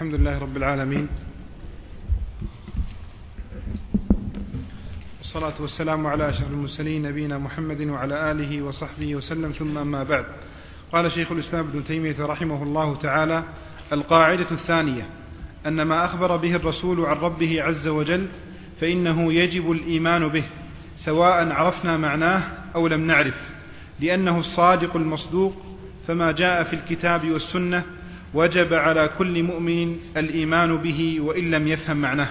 الحمد لله رب العالمين، والصلاة والسلام على أشرف المرسلين نبينا محمد وعلى آله وصحبه وسلم، ثم أما بعد. قال شيخ الإسلام ابن تيمية رحمه الله تعالى: القاعدة الثانية أن ما أخبر به الرسول عن ربه عز وجل فإنه يجب الإيمان به سواء عرفنا معناه أو لم نعرف، لأنه الصادق المصدوق، فما جاء في الكتاب والسنة وجب على كل مؤمن الإيمان به وإن لم يفهم معناه.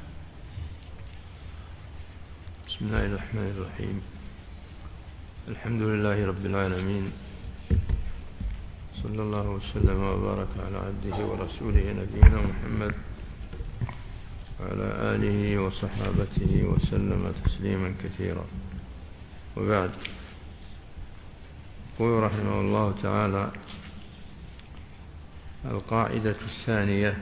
بسم الله الرحمن الرحيم. الحمد لله رب العالمين، صلى الله وسلم وبارك على عبده ورسوله نبينا محمد وعلى آله وصحابته وسلم تسليما كثيرا، وبعد. يقول رحمه الله تعالى: القاعدة الثانية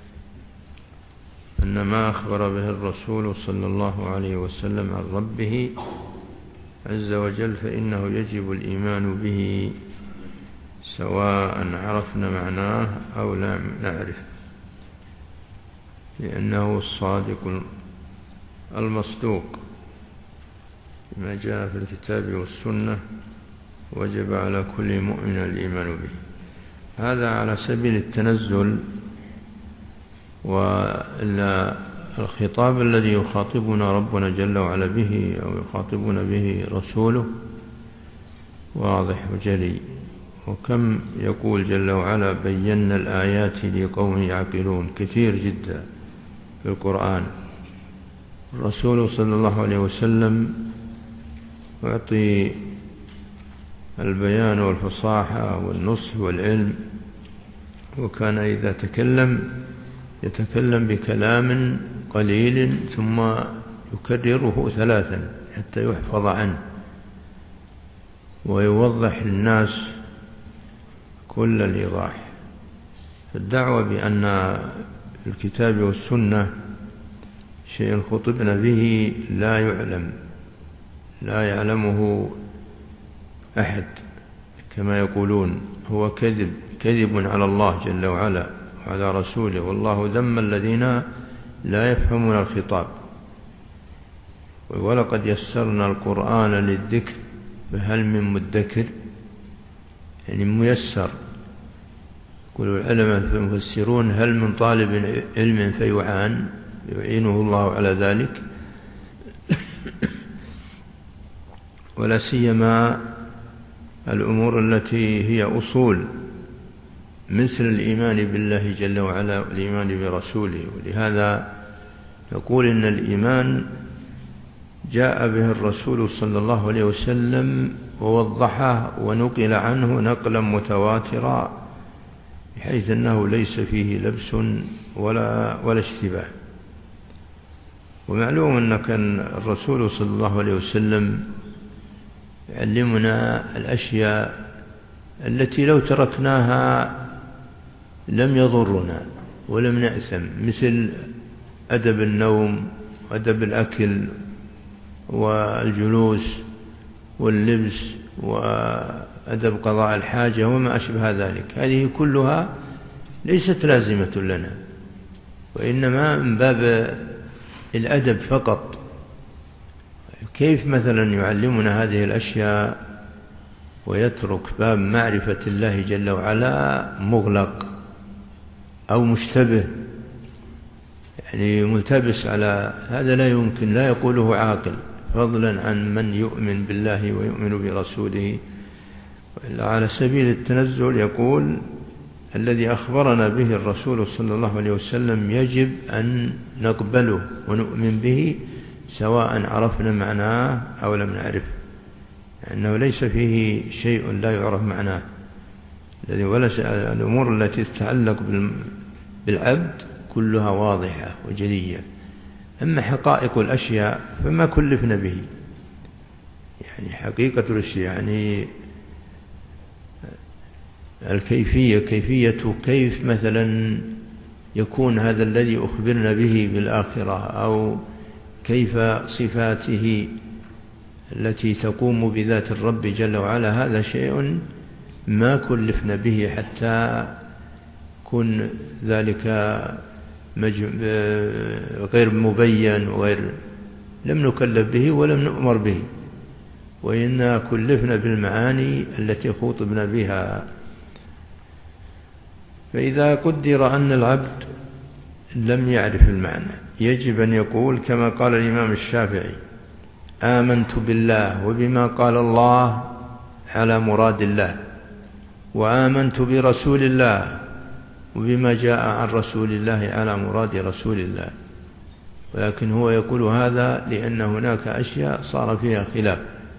أن ما أخبر به الرسول صلى الله عليه وسلم عن ربه عز وجل فإنه يجب الإيمان به سواء عرفنا معناه أو لم نعرف، لأنه الصادق المصدوق، ما جاء في الكتاب والسنة وجب على كل مؤمن الإيمان به. هذا على سبيل التنزل، والخطاب الذي يخاطبنا ربنا جل وعلا به أو يخاطبنا به رسوله واضح وجلي. وكم يقول جل وعلا: بينا الآيات لقوم يعقلون، كثير جدا في القرآن. الرسول صلى الله عليه وسلم يعطي البيان والفصاحة والنصح والعلم، وكان إذا يتكلم بكلام قليل ثم يكرره 3 حتى يحفظ عنه، ويوضح للناس كل الإيضاح. الدعوة بأن الكتاب والسنة شيء خطبنا به لا يعلمه أحد، كما يقولون هو كذب على الله جل وعلا وعلى رسوله، والله ذم الذين لا يفهمون الخطاب. ولقد يسرنا القرآن للذكر فهل من مدكر، يعني ميسر. يقول العلماء المفسرون: هل من طالب علم يعينه الله على ذلك؟ ولا سيما الأمور التي هي أصول، مثل الإيمان بالله جل وعلا والإيمان برسوله. ولهذا نقول إن الإيمان جاء به الرسول صلى الله عليه وسلم ووضحه ونقل عنه نقلا متواترا، بحيث أنه ليس فيه لبس ولا اشتباه. ومعلوم أن كان الرسول صلى الله عليه وسلم يعلمنا الأشياء التي لو تركناها لم يضرنا ولم نأثم، مثل أدب النوم وأدب الأكل والجلوس واللبس وأدب قضاء الحاجة وما أشبه ذلك. هذه كلها ليست لازمة لنا، وإنما من باب الأدب فقط. كيف مثلا يعلمنا هذه الأشياء ويترك باب معرفة الله جل وعلا مغلق أو مشتبه، يعني ملتبس على هذا؟ لا يمكن، لا يقوله عاقل، فضلا عن من يؤمن بالله ويؤمن برسوله. وإلا على سبيل التنزل يقول: الذي أخبرنا به الرسول صلى الله عليه وسلم يجب أن نقبله ونؤمن به سواء عرفنا معناه أو لم نعرف، لأنه ليس فيه شيء لا يعرف معناه. الأمور التي تتعلق بالعبد كلها واضحة وجلية. أما حقائق الأشياء فما كلفنا به، يعني حقيقة الأشياء، يعني الكيفية، كيف مثلا يكون هذا الذي أخبرنا به بالآخرة، أو كيف صفاته التي تقوم بذات الرب جل وعلا. هذا شيء ما كلفنا به حتى يكون ذلك غير مبين وغير لم نكلف به ولم نؤمر به، وإنا كلفنا بالمعاني التي خطبنا بها. فإذا قدر أن العبد لم يعرف المعنى يجب أن يقول كما قال الإمام الشافعي: آمنت بالله وبما قال الله على مراد الله، وآمنت برسول الله وبما جاء عن رسول الله على مراد رسول الله. ولكن هو يقول هذا لأن هناك أشياء صار فيها خلاف،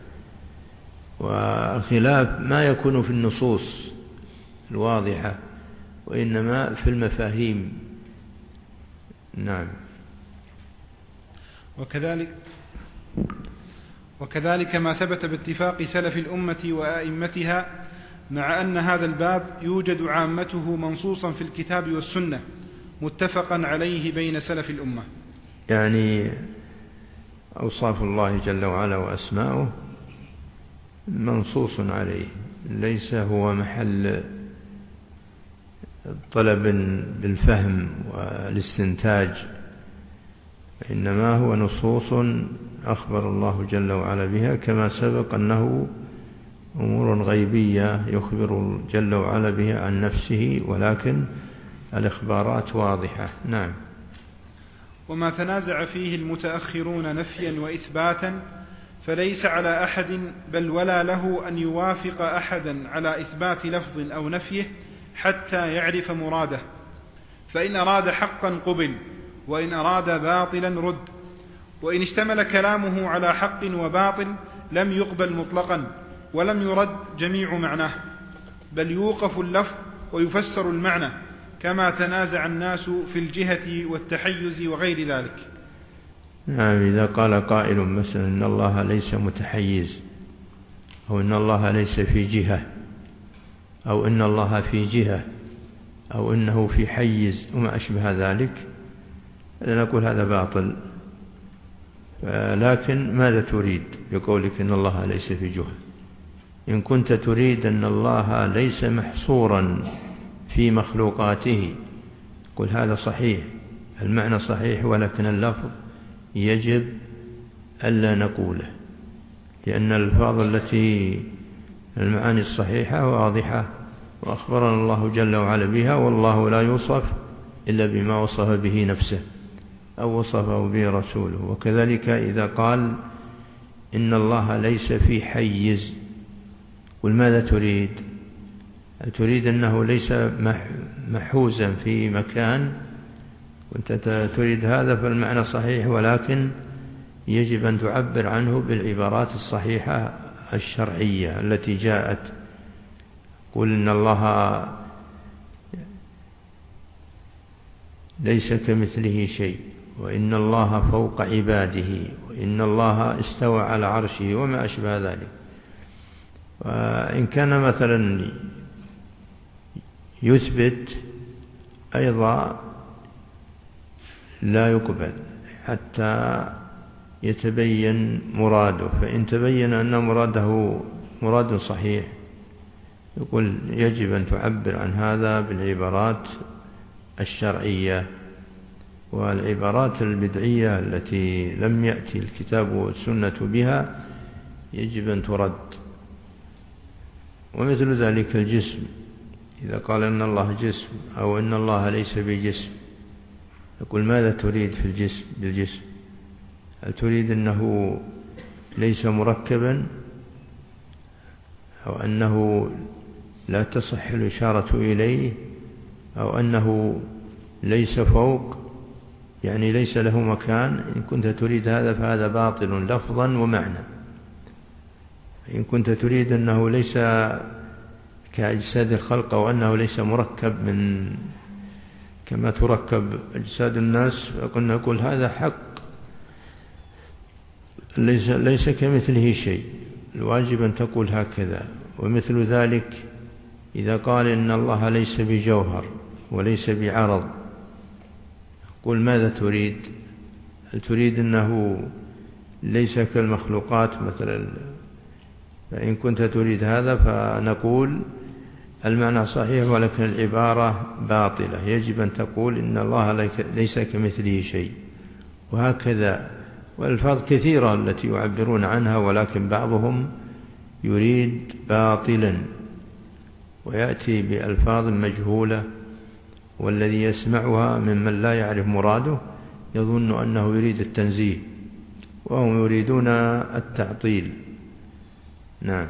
والخلاف ما يكون في النصوص الواضحة وإنما في المفاهيم. نعم. وكذلك ما ثبت باتفاق سلف الأمة وأئمتها، مع أن هذا الباب يوجد عامته منصوصا في الكتاب والسنة متفقا عليه بين سلف الأمة. يعني أوصاف الله جل وعلا وأسماؤه منصوص عليه، ليس هو محل طلب بالفهم والاستنتاج، إنما هو نصوص أخبر الله جل وعلا بها، كما سبق أنه أمور غيبية يخبر جل وعلا بها عن نفسه، ولكن الإخبارات واضحة. نعم. وما تنازع فيه المتأخرون نفيا وإثباتا فليس على أحد بل ولا له أن يوافق أحدا على إثبات لفظ أو نفيه حتى يعرف مراده، فإن أراد حقا قبل، وإن أراد باطلا رد، وإن اشتمل كلامه على حق وباطل لم يقبل مطلقا ولم يرد جميع معناه، بل يوقف اللفظ ويفسر المعنى، كما تنازع الناس في الجهة والتحيز وغير ذلك. نعم. إذا قال قائل مثلا إن الله ليس متحيز، أو إن الله ليس في جهة، أو إن الله في جهة، أو إنه في حيز وما أشبه ذلك، نقول هذا باطل. لكن ماذا تريد بقولك إن الله ليس في جهة؟ إن كنت تريد أن الله ليس محصورا في مخلوقاته قل هذا صحيح، المعنى صحيح، ولكن اللفظ يجب ألا نقوله، لأن الألفاظ التي المعاني الصحيحة واضحة وأخبرنا الله جل وعلا بها، والله لا يوصف إلا بما وصف به نفسه أو وصفه به رسوله. وكذلك إذا قال إن الله ليس في حيز قل ماذا تريد؟ تريد أنه ليس محوزا في مكان، وأنت تريد هذا فالمعنى صحيح، ولكن يجب أن تعبر عنه بالعبارات الصحيحة الشرعية التي جاءت. قل إن الله ليس كمثله شيء، وإن الله فوق عباده، وإن الله استوى على عرشه وما أشبه ذلك. وإن كان مثلا يثبت أيضا لا يقبل حتى يتبين مراده، فإن تبين أن مراده مراد صحيح يقول يجب أن تعبر عن هذا بالعبارات الشرعية. والعبارات البدعية التي لم يأتي الكتاب والسنة بها يجب أن ترد. ومثل ذلك الجسم، إذا قال إن الله جسم أو إن الله ليس بجسم يقول ماذا تريد في الجسم بالجسم؟ هل تريد أنه ليس مركبا، أو أنه لا تصح الإشارة إليه، أو أنه ليس فوق يعني ليس له مكان؟ إن كنت تريد هذا فهذا باطل لفظا ومعنى. إن كنت تريد أنه ليس كأجساد الخلق، أو أنه ليس مركب من كما تركب أجساد الناس، فقلنا نقول هذا حق، ليس كمثله شيء، الواجب أن تقول هكذا. ومثل ذلك إذا قال إن الله ليس بجوهر وليس بعرض قل ماذا تريد؟ هل تريد أنه ليس كالمخلوقات مثلا؟ فإن كنت تريد هذا فنقول المعنى صحيح ولكن العبارة باطلة. يجب أن تقول إن الله ليس كمثله شيء، وهكذا. والألفاظ كثيرة التي يعبرون عنها، ولكن بعضهم يريد باطلا ويأتي بألفاظ مجهولة، والذي يسمعها ممن لا يعرف مراده يظن أنه يريد التنزيه، وهم يريدون التعطيل. نعم.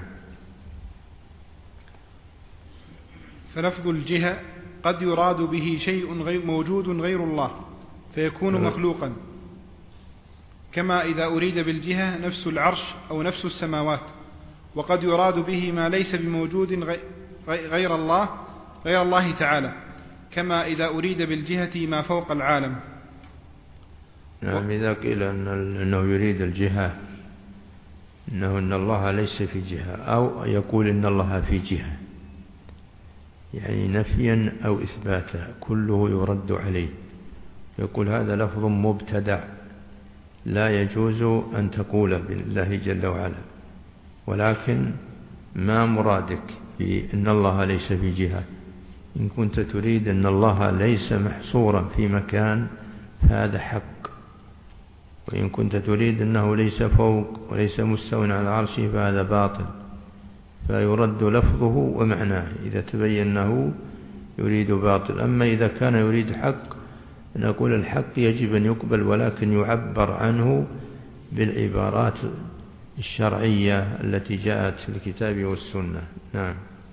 فلفظ الجهة قد يراد به شيء موجود غير الله فيكون مخلوقا، كما إذا أريد بالجهة نفس العرش أو نفس السماوات. وقد يراد به ما ليس بموجود غير الله تعالى، كما إذا أريد بالجهة ما فوق العالم. نعم. إذا قيل أنه يريد الجهة إن الله ليس في جهة، أو يقول إن الله في جهة، يعني نفيا أو إثباتا، كله يرد عليه. يقول هذا لفظ مبتدع لا يجوز أن تقول بالله جل وعلا. ولكن ما مرادك بأن الله ليس في جهة؟ إن كنت تريد أن الله ليس محصورا في مكان فهذا حق، وإن كنت تريد أنه ليس فوق وليس مستوى على عرشه فهذا باطل. فيرد لفظه ومعناه إذا تبين أنه يريد باطل. أما إذا كان يريد حق نقول الحق يجب أن يقبل، ولكن يعبر عنه بالعبارات الشرعية التي جاءت في الكتاب والسنة. نعم.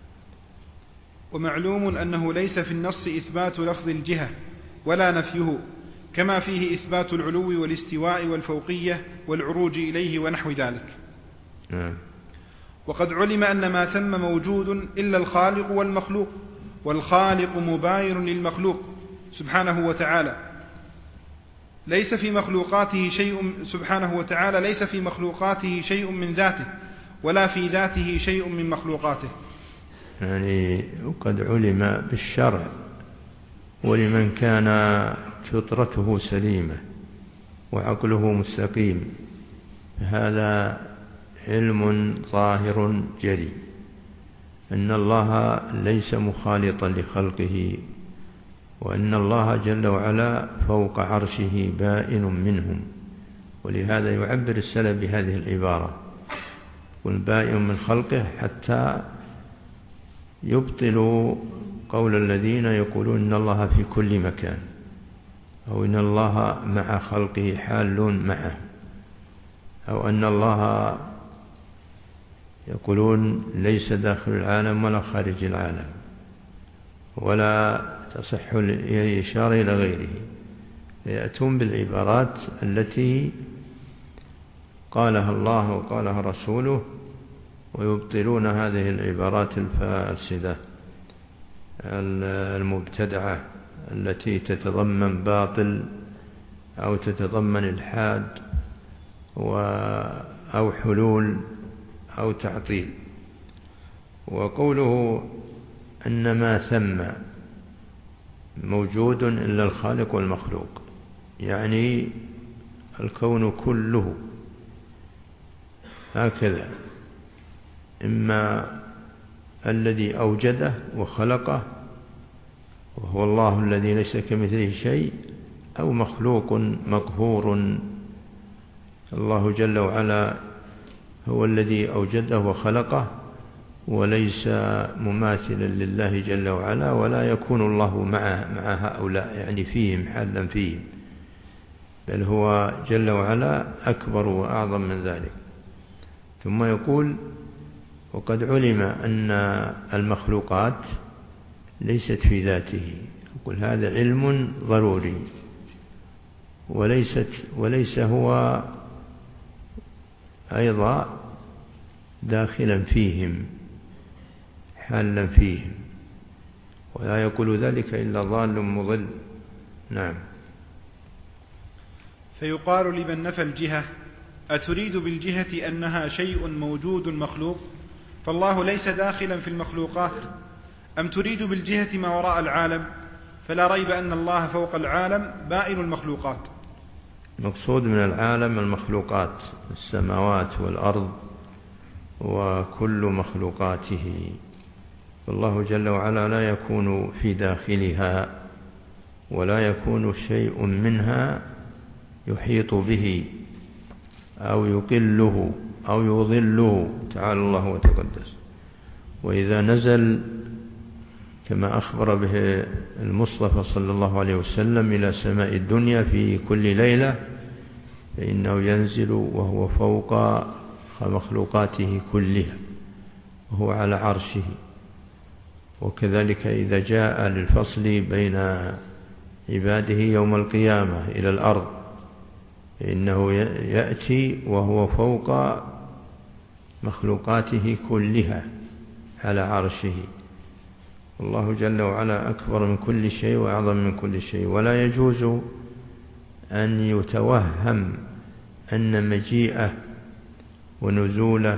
ومعلوم أنه ليس في النص إثبات لفظ الجهة ولا نفيه، كما فيه إثبات العلو والاستواء والفوقية والعروج إليه ونحو ذلك. نعم. وقد علم أن ما ثم موجود إلا الخالق والمخلوق، والخالق مباين للمخلوق سبحانه وتعالى. ليس في مخلوقاته شيء من ذاته، ولا في ذاته شيء من مخلوقاته. يعني وقد علم بالشرع، ولمن كان فطرته سليمة وعقله مستقيم هذا علم ظاهر جلي أن الله ليس مخالطا لخلقه، وأن الله جل وعلا فوق عرشه بائن منهم. ولهذا يعبر السلف بهذه العبارة، قل بائن من خلقه، حتى يبطلوا قول الذين يقولون إن الله في كل مكان، أو إن الله مع خلقه حال معه، أو أن الله يقولون ليس داخل العالم ولا خارج العالم، ولا تصح الإشارة إلى غيره. يأتون بالعبارات التي قالها الله وقالها رسوله، ويبطلون هذه العبارات الفاسدة المبتدعة التي تتضمن باطل أو تتضمن الحاد أو حلول أو تعطيل. وقوله أن ما ثم موجود إلا الخالق والمخلوق، يعني الكون كله هكذا، إما الذي أوجده وخلقه وهو الله الذي ليس كمثله شيء، أو مخلوق مقهور. الله جل وعلا هو الذي أوجده وخلقه، وليس مماثلا لله جل وعلا، ولا يكون الله مع هؤلاء يعني فيهم حالا فيهم، بل هو جل وعلا أكبر وأعظم من ذلك. ثم يقول وقد علم أن المخلوقات ليست في ذاته. يقول هذا علم ضروري، وليس هو أيضا داخلا فيهم حالا فيهم، ولا يقول ذلك إلا ضال مضل. نعم. فيقال لمن نفى الجهة أتريد بالجهة أنها شيء موجود مخلوق، فالله ليس داخلا في المخلوقات، أم تريد بالجهة ما وراء العالم؟ فلا ريب أن الله فوق العالم بائن المخلوقات. مقصود من العالم المخلوقات، السماوات والأرض وكل مخلوقاته. فالله جل وعلا لا يكون في داخلها ولا يكون شيء منها يحيط به أو يقله أو يضله تعالى الله وتقدس. وإذا نزل كما أخبر به المصطفى صلى الله عليه وسلم إلى سماء الدنيا في كل ليلة فإنه ينزل وهو فوق مخلوقاته كلها وهو على عرشه. وكذلك إذا جاء للفصل بين عباده يوم القيامة إلى الأرض فإنه يأتي وهو فوق مخلوقاته كلها على عرشه. الله جل وعلا أكبر من كل شيء وأعظم من كل شيء. ولا يجوز أن يتوهم أن مجيئه ونزوله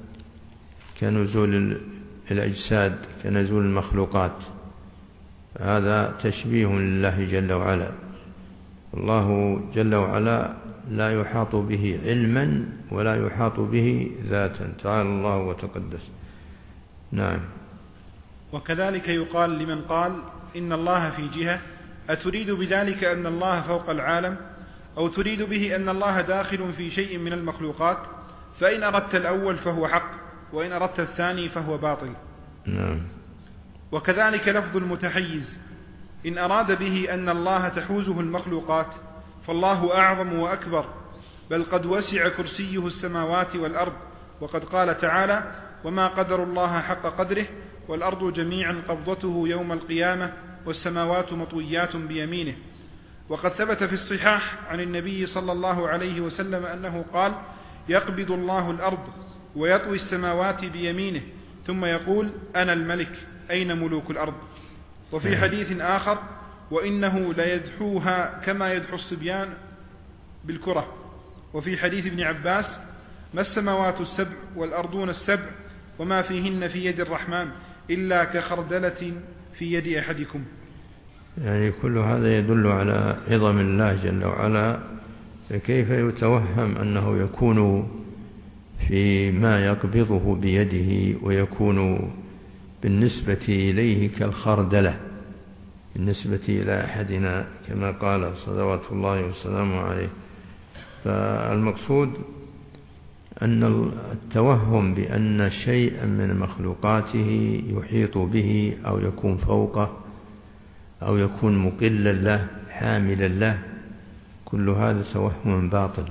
كنزول الأجساد كنزول المخلوقات، هذا تشبيه لله جل وعلا. الله جل وعلا لا يحاط به علما ولا يحاط به ذاتا تعالى الله وتقدس. نعم. وكذلك يقال لمن قال إن الله في جهة: أتريد بذلك أن الله فوق العالم، أو تريد به أن الله داخل في شيء من المخلوقات؟ فإن أردت الأول فهو حق، وإن أردت الثاني فهو باطل. نعم. وكذلك لفظ المتحيز إن أراد به أن الله تحوزه المخلوقات فالله أعظم وأكبر، بل قد وسع كرسيه السماوات والأرض، وقد قال تعالى: وما قدر الله حق قدره والأرض جميعا قبضته يوم القيامة والسماوات مطويات بيمينه. وقد ثبت في الصحاح عن النبي صلى الله عليه وسلم أنه قال: يقبض الله الأرض ويطوي السماوات بيمينه ثم يقول: أنا الملك أين ملوك الأرض. وفي حديث آخر: وإنه ليدحوها كما يدحو الصبيان بالكرة. وفي حديث ابن عباس: ما السماوات السبع والأرضون السبع وما فيهن في يد الرحمن إلا كخردلة في يد أحدكم. يعني كل هذا يدل على عظم الله جل وعلا، فكيف يتوهم أنه يكون فيما يقبضه بيده ويكون بالنسبة إليه كالخردلة بالنسبة إلى أحدنا كما قال صلوات الله وسلامه عليه. فالمقصود أن التوهم بأن شيئا من مخلوقاته يحيط به أو يكون فوقه أو يكون مقلا له حاملا له، كل هذا توهم باطل.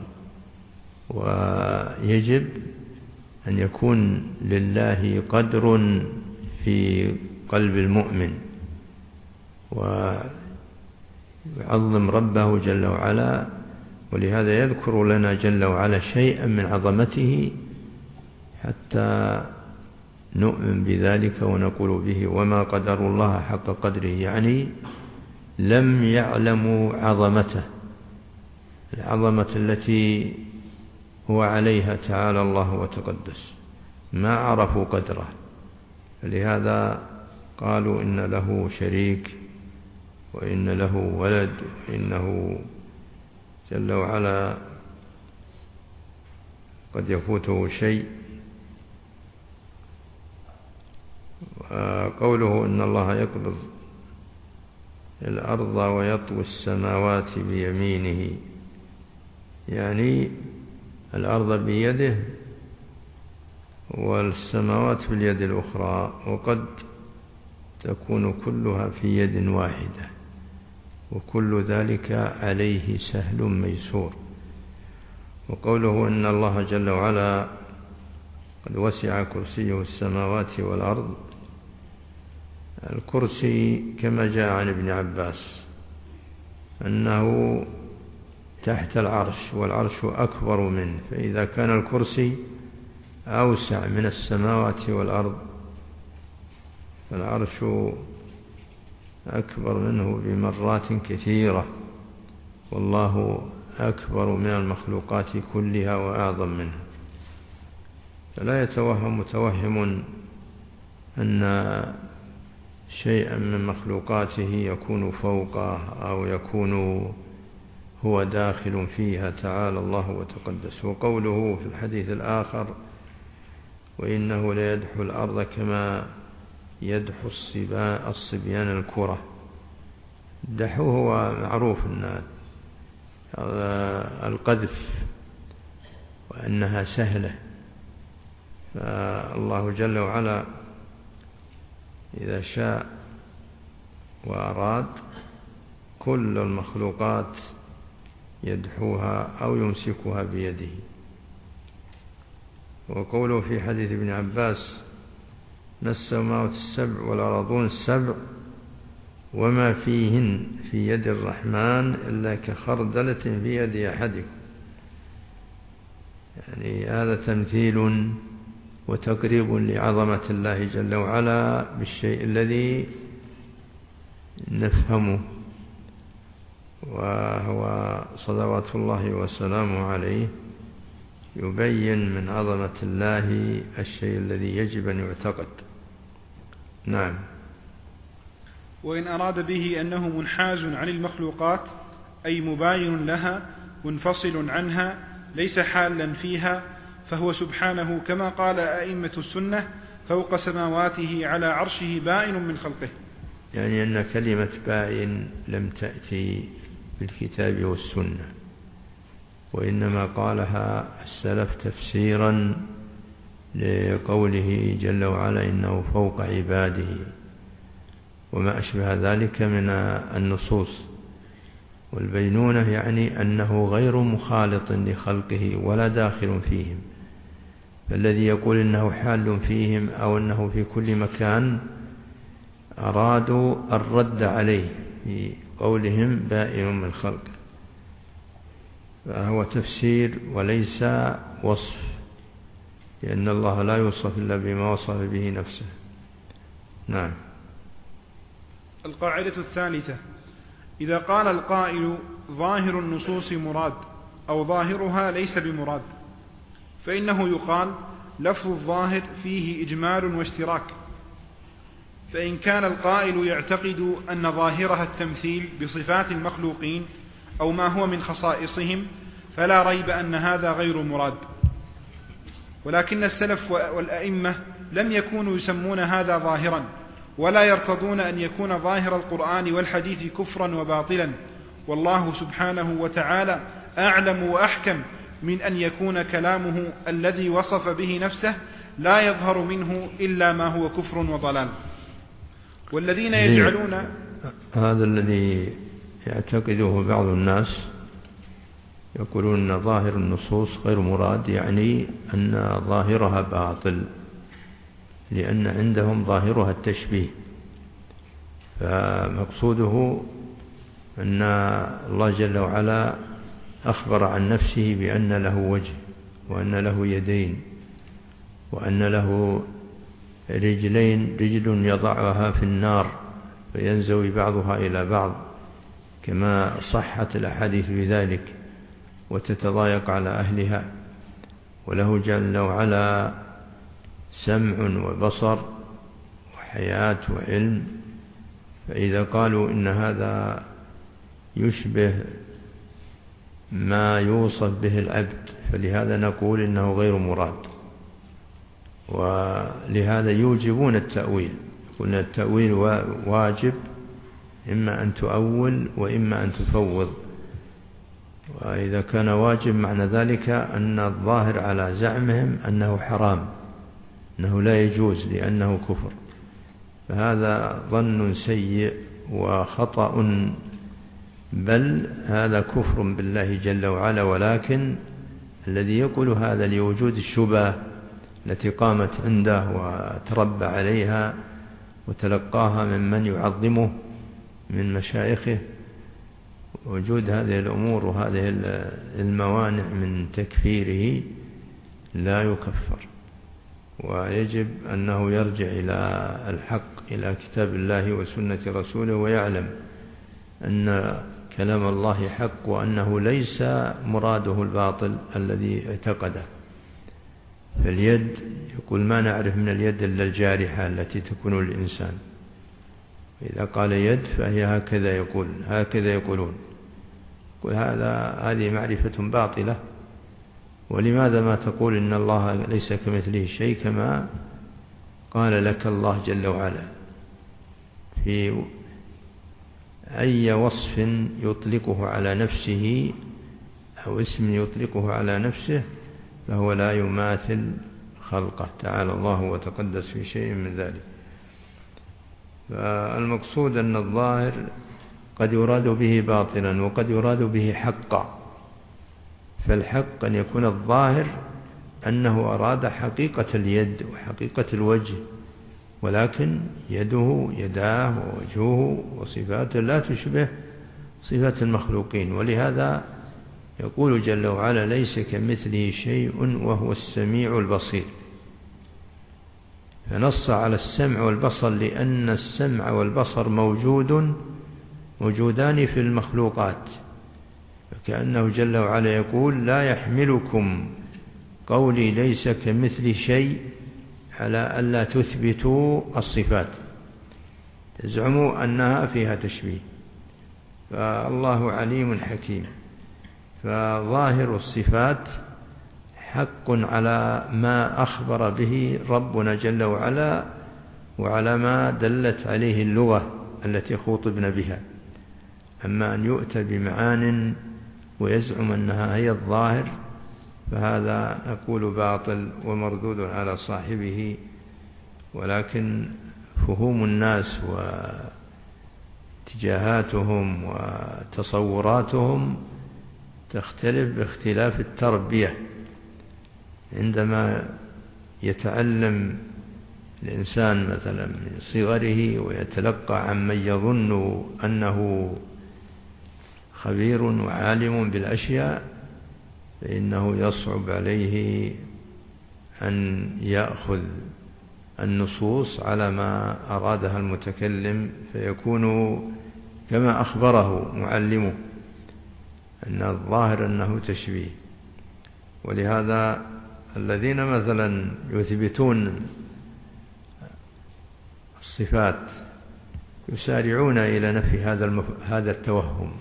ويجب أن يكون لله قدر في قلب المؤمن ويعظم ربه جل وعلا، ولهذا يذكر لنا جل وعلا شيئا من عظمته حتى نؤمن بذلك ونقول به. وما قدر الله حق قدره، يعني لم يعلموا عظمته، العظمة التي هو عليها تعالى الله وتقدس، ما عرفوا قدره. فلهذا قالوا إن له شريك وإن له ولد وإنه جل وعلا قد يفوته شيء. قوله إن الله يقبض الأرض ويطوي السماوات بيمينه، يعني الأرض بيده والسماوات باليد الأخرى، وقد تكون كلها في يد واحدة، وكل ذلك عليه سهل ميسور. وقوله إن الله جل وعلا قد وسع كرسيه السماوات والأرض، الكرسي كما جاء عن ابن عباس أنه تحت العرش والعرش أكبر منه، فإذا كان الكرسي أوسع من السماوات والأرض فالعرش أكبر منه بمرات كثيرة، والله أكبر من المخلوقات كلها وأعظم منها. فلا يتوهم متوهم أن شيئا من مخلوقاته يكون فوقه أو يكون هو داخل فيها تعالى الله وتقدس. وقوله في الحديث الآخر: وإنه ليدحو الأرض كما يدحو الصبيان الكرة. الدحو هو معروف أن القذف وأنها سهلة، فالله جل وعلا إذا شاء وأراد كل المخلوقات يدحوها أو يمسكها بيده. وقوله في حديث ابن عباس: السماوات السبع والأرضون السبع وما فيهن في يد الرحمن إلا كخردلة في يد أحدكم. يعني هذا تمثيل وتقريب لعظمة الله جل وعلا بالشيء الذي نفهمه، وهو صلوات الله وسلامه عليه يبين من عظمة الله الشيء الذي يجب أن يعتقد. نعم. وإن أراد به أنه منحاز عن المخلوقات أي مباين لها منفصل عنها ليس حالا فيها، فهو سبحانه كما قال أئمة السنة فوق سماواته على عرشه بائن من خلقه. يعني أن كلمة بائن لم تأتي في الكتاب والسنة، وإنما قالها السلف تفسيرا لقوله جل وعلا إنه فوق عباده وما أشبه ذلك من النصوص. والبينونة يعني أنه غير مخالط لخلقه ولا داخل فيهم، فالذي يقول إنه حال فيهم أو أنه في كل مكان أرادوا الرد عليه في قولهم بائن من خلقه، فهو تفسير وليس وصف، لأن الله لا يوصف إلا بما وصف به نفسه. نعم. القاعدة الثالثة: إذا قال القائل ظاهر النصوص مراد أو ظاهرها ليس بمراد، فإنه يقال لفظ الظاهر فيه إجمال واشتراك. فإن كان القائل يعتقد أن ظاهرها التمثيل بصفات المخلوقين أو ما هو من خصائصهم فلا ريب أن هذا غير مراد. ولكن السلف والأئمة لم يكونوا يسمون هذا ظاهرا، ولا يرتضون أن يكون ظاهر القرآن والحديث كفرا وباطلا، والله سبحانه وتعالى أعلم وأحكم من أن يكون كلامه الذي وصف به نفسه لا يظهر منه إلا ما هو كفر وضلال. والذين يجعلون هذا الذي يعتقده بعض الناس يقولون أن ظاهر النصوص غير مراد، يعني أن ظاهرها باطل، لأن عندهم ظاهرها التشبيه. فمقصوده أن الله جل وعلا أخبر عن نفسه بأن له وجه وأن له يدين وأن له رجلين، رجل يضعها في النار فينزوي بعضها إلى بعض كما صحت الأحاديث بذلك وتتضايق على أهلها. وله جل وعلا سمع وبصر وحياة وعلم. فإذا قالوا إن هذا يشبه ما يوصف به العبد فلهذا نقول إنه غير مراد، ولهذا يوجبون التأويل. قلنا التأويل واجب، إما أن تؤول وإما أن تفوض. وإذا كان واجب معنى ذلك أن الظاهر على زعمهم أنه حرام، أنه لا يجوز لأنه كفر، فهذا ظن سيء وخطأ، بل هذا كفر بالله جل وعلا. ولكن الذي يقول هذا لوجود الشبهة التي قامت عنده وتربى عليها وتلقاها ممن يعظمه من مشايخه، وجود هذه الأمور وهذه الموانع من تكفيره لا يكفر، ويجب أنه يرجع إلى الحق، إلى كتاب الله وسنة رسوله، ويعلم أن كلام الله حق وأنه ليس مراده الباطل الذي اعتقده. فاليد يقول ما نعرف من اليد إلا الجارحة التي تكون للإنسان، إذا قال يد فهي هكذا يقول، هكذا يقولون. هذه معرفة باطلة. ولماذا ما تقول إن الله ليس كمثله شيء كما قال لك الله جل وعلا في أي وصف يطلقه على نفسه أو اسم يطلقه على نفسه فهو لا يماثل خلقه تعالى الله وتقدس في شيء من ذلك. فالمقصود أن الظاهر قد يراد به باطلا وقد يراد به حقا. فالحق أن يكون الظاهر أنه أراد حقيقة اليد وحقيقة الوجه، ولكن يده يداه ووجهه وصفاته لا تشبه صفات المخلوقين. ولهذا يقول جل وعلا ليس كمثله شيء وهو السميع البصير. فنص على السمع والبصر لأن السمع والبصر موجودان في المخلوقات. فكأنه جل وعلا يقول لا يحملكم قولي ليس كمثل شيء على ألا تثبتوا الصفات، تزعموا أنها فيها تشبيه. فالله عليم حكيم. فظاهر الصفات حق على ما أخبر به ربنا جل وعلا وعلى ما دلت عليه اللغة التي خُطبنا بها. أما أن يؤتى بمعان ويزعم أنها هي الظاهر فهذا نقول باطل ومردود على صاحبه. ولكن فهوم الناس واتجاهاتهم وتصوراتهم تختلف باختلاف التربية. عندما يتعلم الإنسان مثلا من صغره ويتلقى عمن يظن أنه خبير وعالم بالأشياء فإنه يصعب عليه أن يأخذ النصوص على ما أرادها المتكلم، فيكون كما أخبره معلمه أن الظاهر أنه تشبيه. ولهذا الذين مثلا يثبتون الصفات يسارعون إلى نفي هذا التوهم.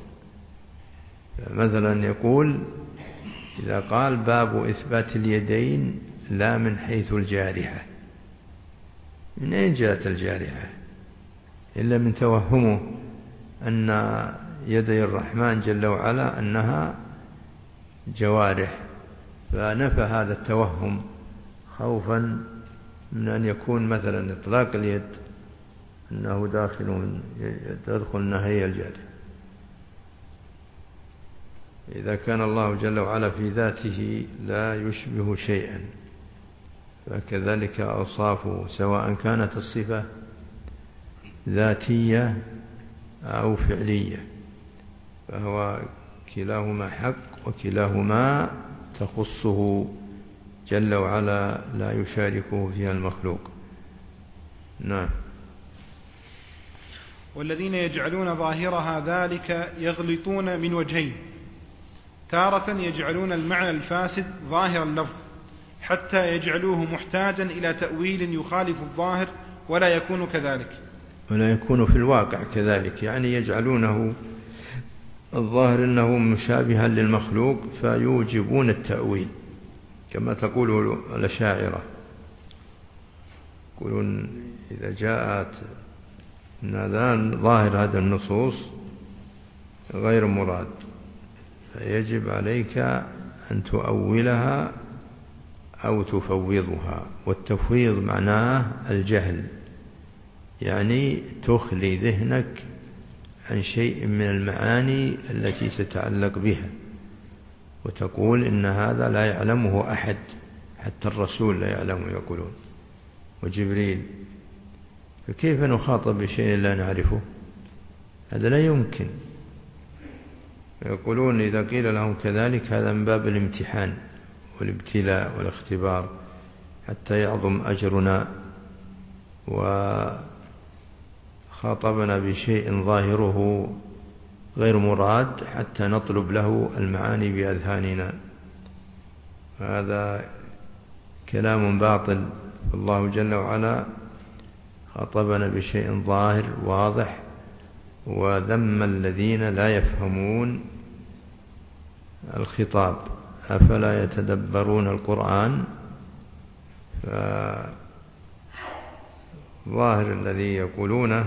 مثلا يقول إذا قال باب إثبات اليدين لا من حيث الجارحة، من أين جاءت الجارحة إلا من توهمه أن يدي الرحمن جل وعلا أنها جوارح، فنفى هذا التوهم خوفا من أن يكون مثلا إطلاق اليد أنه تدخل نهي الجارح. إذا كان الله جل وعلا في ذاته لا يشبه شيئا فكذلك أوصافه سواء كانت الصفة ذاتية أو فعلية فهو كلاهما حق وكلاهما تخصه جل وعلا لا يشاركه فيها المخلوق. نعم. والذين يجعلون ظاهرها ذلك يغلطون من وجهين: تارة يجعلون المعنى الفاسد ظاهر اللفظ حتى يجعلوه محتاجا إلى تأويل يخالف الظاهر ولا يكون كذلك، ولا يكون في الواقع كذلك، يعني يجعلونه الظاهر أنه مشابها للمخلوق فيوجبون التأويل كما تقول الأشاعرة، يقولون إذا جاءت ظاهر هذا النصوص غير مراد فيجب عليك أن تؤولها أو تفوضها. والتفويض معناه الجهل، يعني تخلي ذهنك عن شيء من المعاني التي تتعلق بها وتقول إن هذا لا يعلمه أحد، حتى الرسول لا يعلمه يقولون وجبريل، فكيف نخاطب بشيء لا نعرفه؟ هذا لا يمكن. يقولون إذا قيل لهم كذلك هذا من باب الامتحان والابتلاء والاختبار حتى يعظم أجرنا، وخاطبنا بشيء ظاهره غير مراد حتى نطلب له المعاني بأذهاننا. هذا كلام باطل. الله جل وعلا خاطبنا بشيء ظاهر واضح وذم الذين لا يفهمون الخطاب. أفلا يتدبرون القرآن الظاهر الذي يقولونه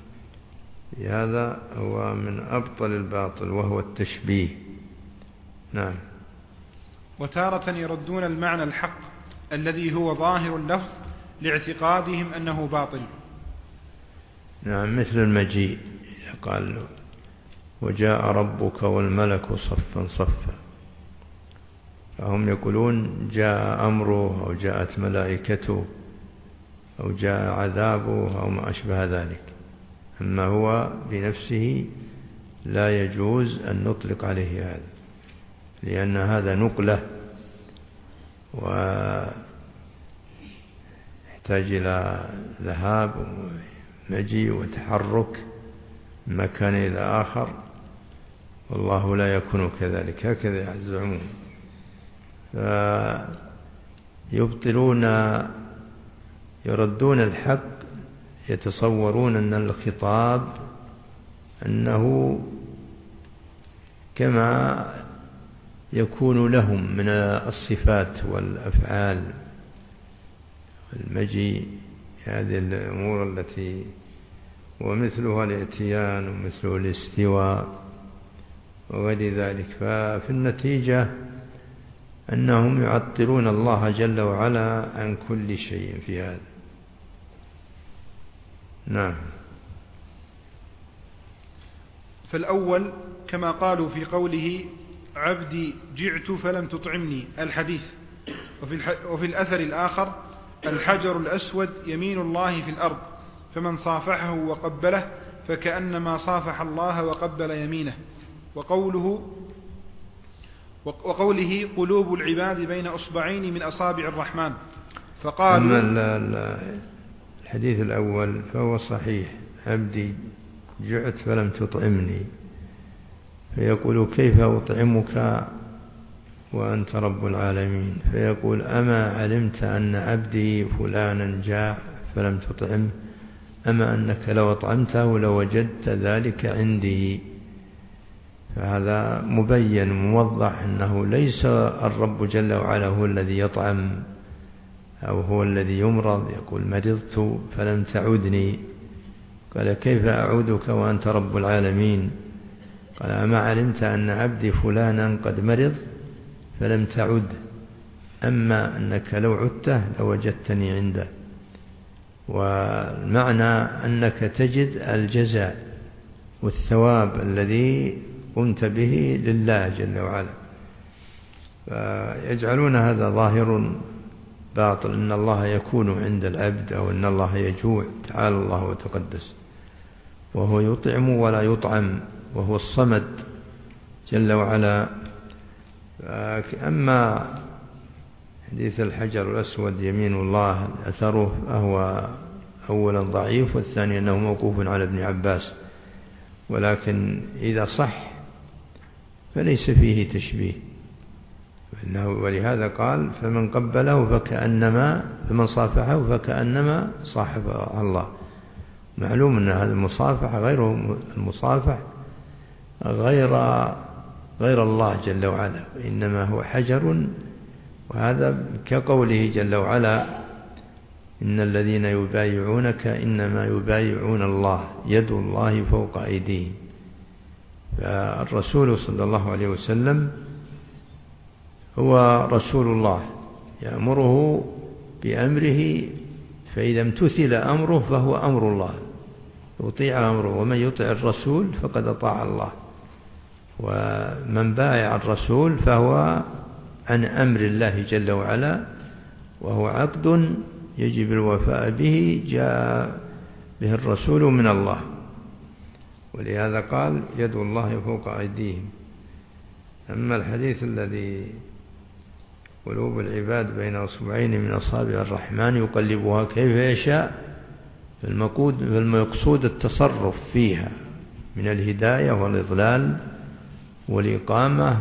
هذا هو من أبطل الباطل وهو التشبيه. نعم. وتارة يردون المعنى الحق الذي هو ظاهر اللفظ لاعتقادهم أنه باطل. نعم، مثل المجيء قال وجاء ربك والملك صفا صفا، فهم يقولون جاء أمره أو جاءت ملائكته أو جاء عذابه أو ما أشبه ذلك، أما هو بنفسه لا يجوز أن نطلق عليه هذا، لأن هذا نقلة ويحتاج إلى ذهاب ومجيء وتحرك من مكان إلى آخر، والله لا يكون كذلك، هكذا يزعمون. فيبطلون يردون الحق، يتصورون أن الخطاب أنه كما يكون لهم من الصفات والأفعال والمجيء، هذه الأمور التي ومثلها الاتيان ومثله الاستواء وغير ذلك. ففي النتيجة أنهم يعطلون الله جل وعلا عن كل شيء في هذا. نعم. فالأول كما قالوا في قوله عبدي جعت فلم تطعمني الحديث، وفي الأثر الآخر الحجر الأسود يمين الله في الأرض، فمن صافحه وقبله فكأنما صافح الله وقبل يمينه. وقوله قلوب العباد بين أصبعين من أصابع الرحمن، فقالوا أما الحديث الأول فهو صحيح، عبدي جعت فلم تطعمني، فيقول كيف أطعمك وأنت رب العالمين؟ فيقول أما علمت أن عبدي فلانا جاع فلم تطعمه، أما أنك لو أطعمته لوجدت ذلك عندي. فهذا مبين موضح أنه ليس الرب جل وعلا هو الذي يطعم أو هو الذي يمرض. يقول مرضت فلم تعودني، قال كيف أعودك وأنت رب العالمين؟ قال أما علمت أن عبدي فلانا قد مرض فلم تعد، أما أنك لو عدته لوجدتني عنده. والمعنى أنك تجد الجزاء والثواب الذي قمت به لله جل وعلا. فيجعلون هذا ظاهر باطل، إن الله يكون عند العبد أو إن الله يجوع، تعالى الله وتقدس، وهو يطعم ولا يطعم، وهو الصمد جل وعلا. أما حديث الحجر الأسود يمين الله أثره فهو أولا ضعيف، والثاني أنه موقوف على ابن عباس، ولكن إذا صح فليس فيه تشبيه، ولهذا قال فمن قبله فكأنما، فمن صافحه فكأنما صاحب الله. معلوم أن هذا المصافحة غير المصافح غير الله جل وعلا، إنما هو حجر. وهذا كقوله جل وعلا إن الذين يبايعونك إنما يبايعون الله يد الله فوق أيديهم. فالرسول صلى الله عليه وسلم هو رسول الله، يأمره بأمره، فإذا امتثل أمره فهو أمر الله، يطيع أمره، ومن يطع الرسول فقد أطاع الله. ومن بايع الرسول فهو عن أمر الله جل وعلا، وهو عقد يجب الوفاء به، جاء به الرسول من الله، ولهذا قال يد الله فوق أيديهم. أما الحديث الذي قلوب العباد بين أصبعين من أصابع الرحمن يقلبها كيف يشاء، فالمقصود التصرف فيها من الهداية والإضلال والإقامة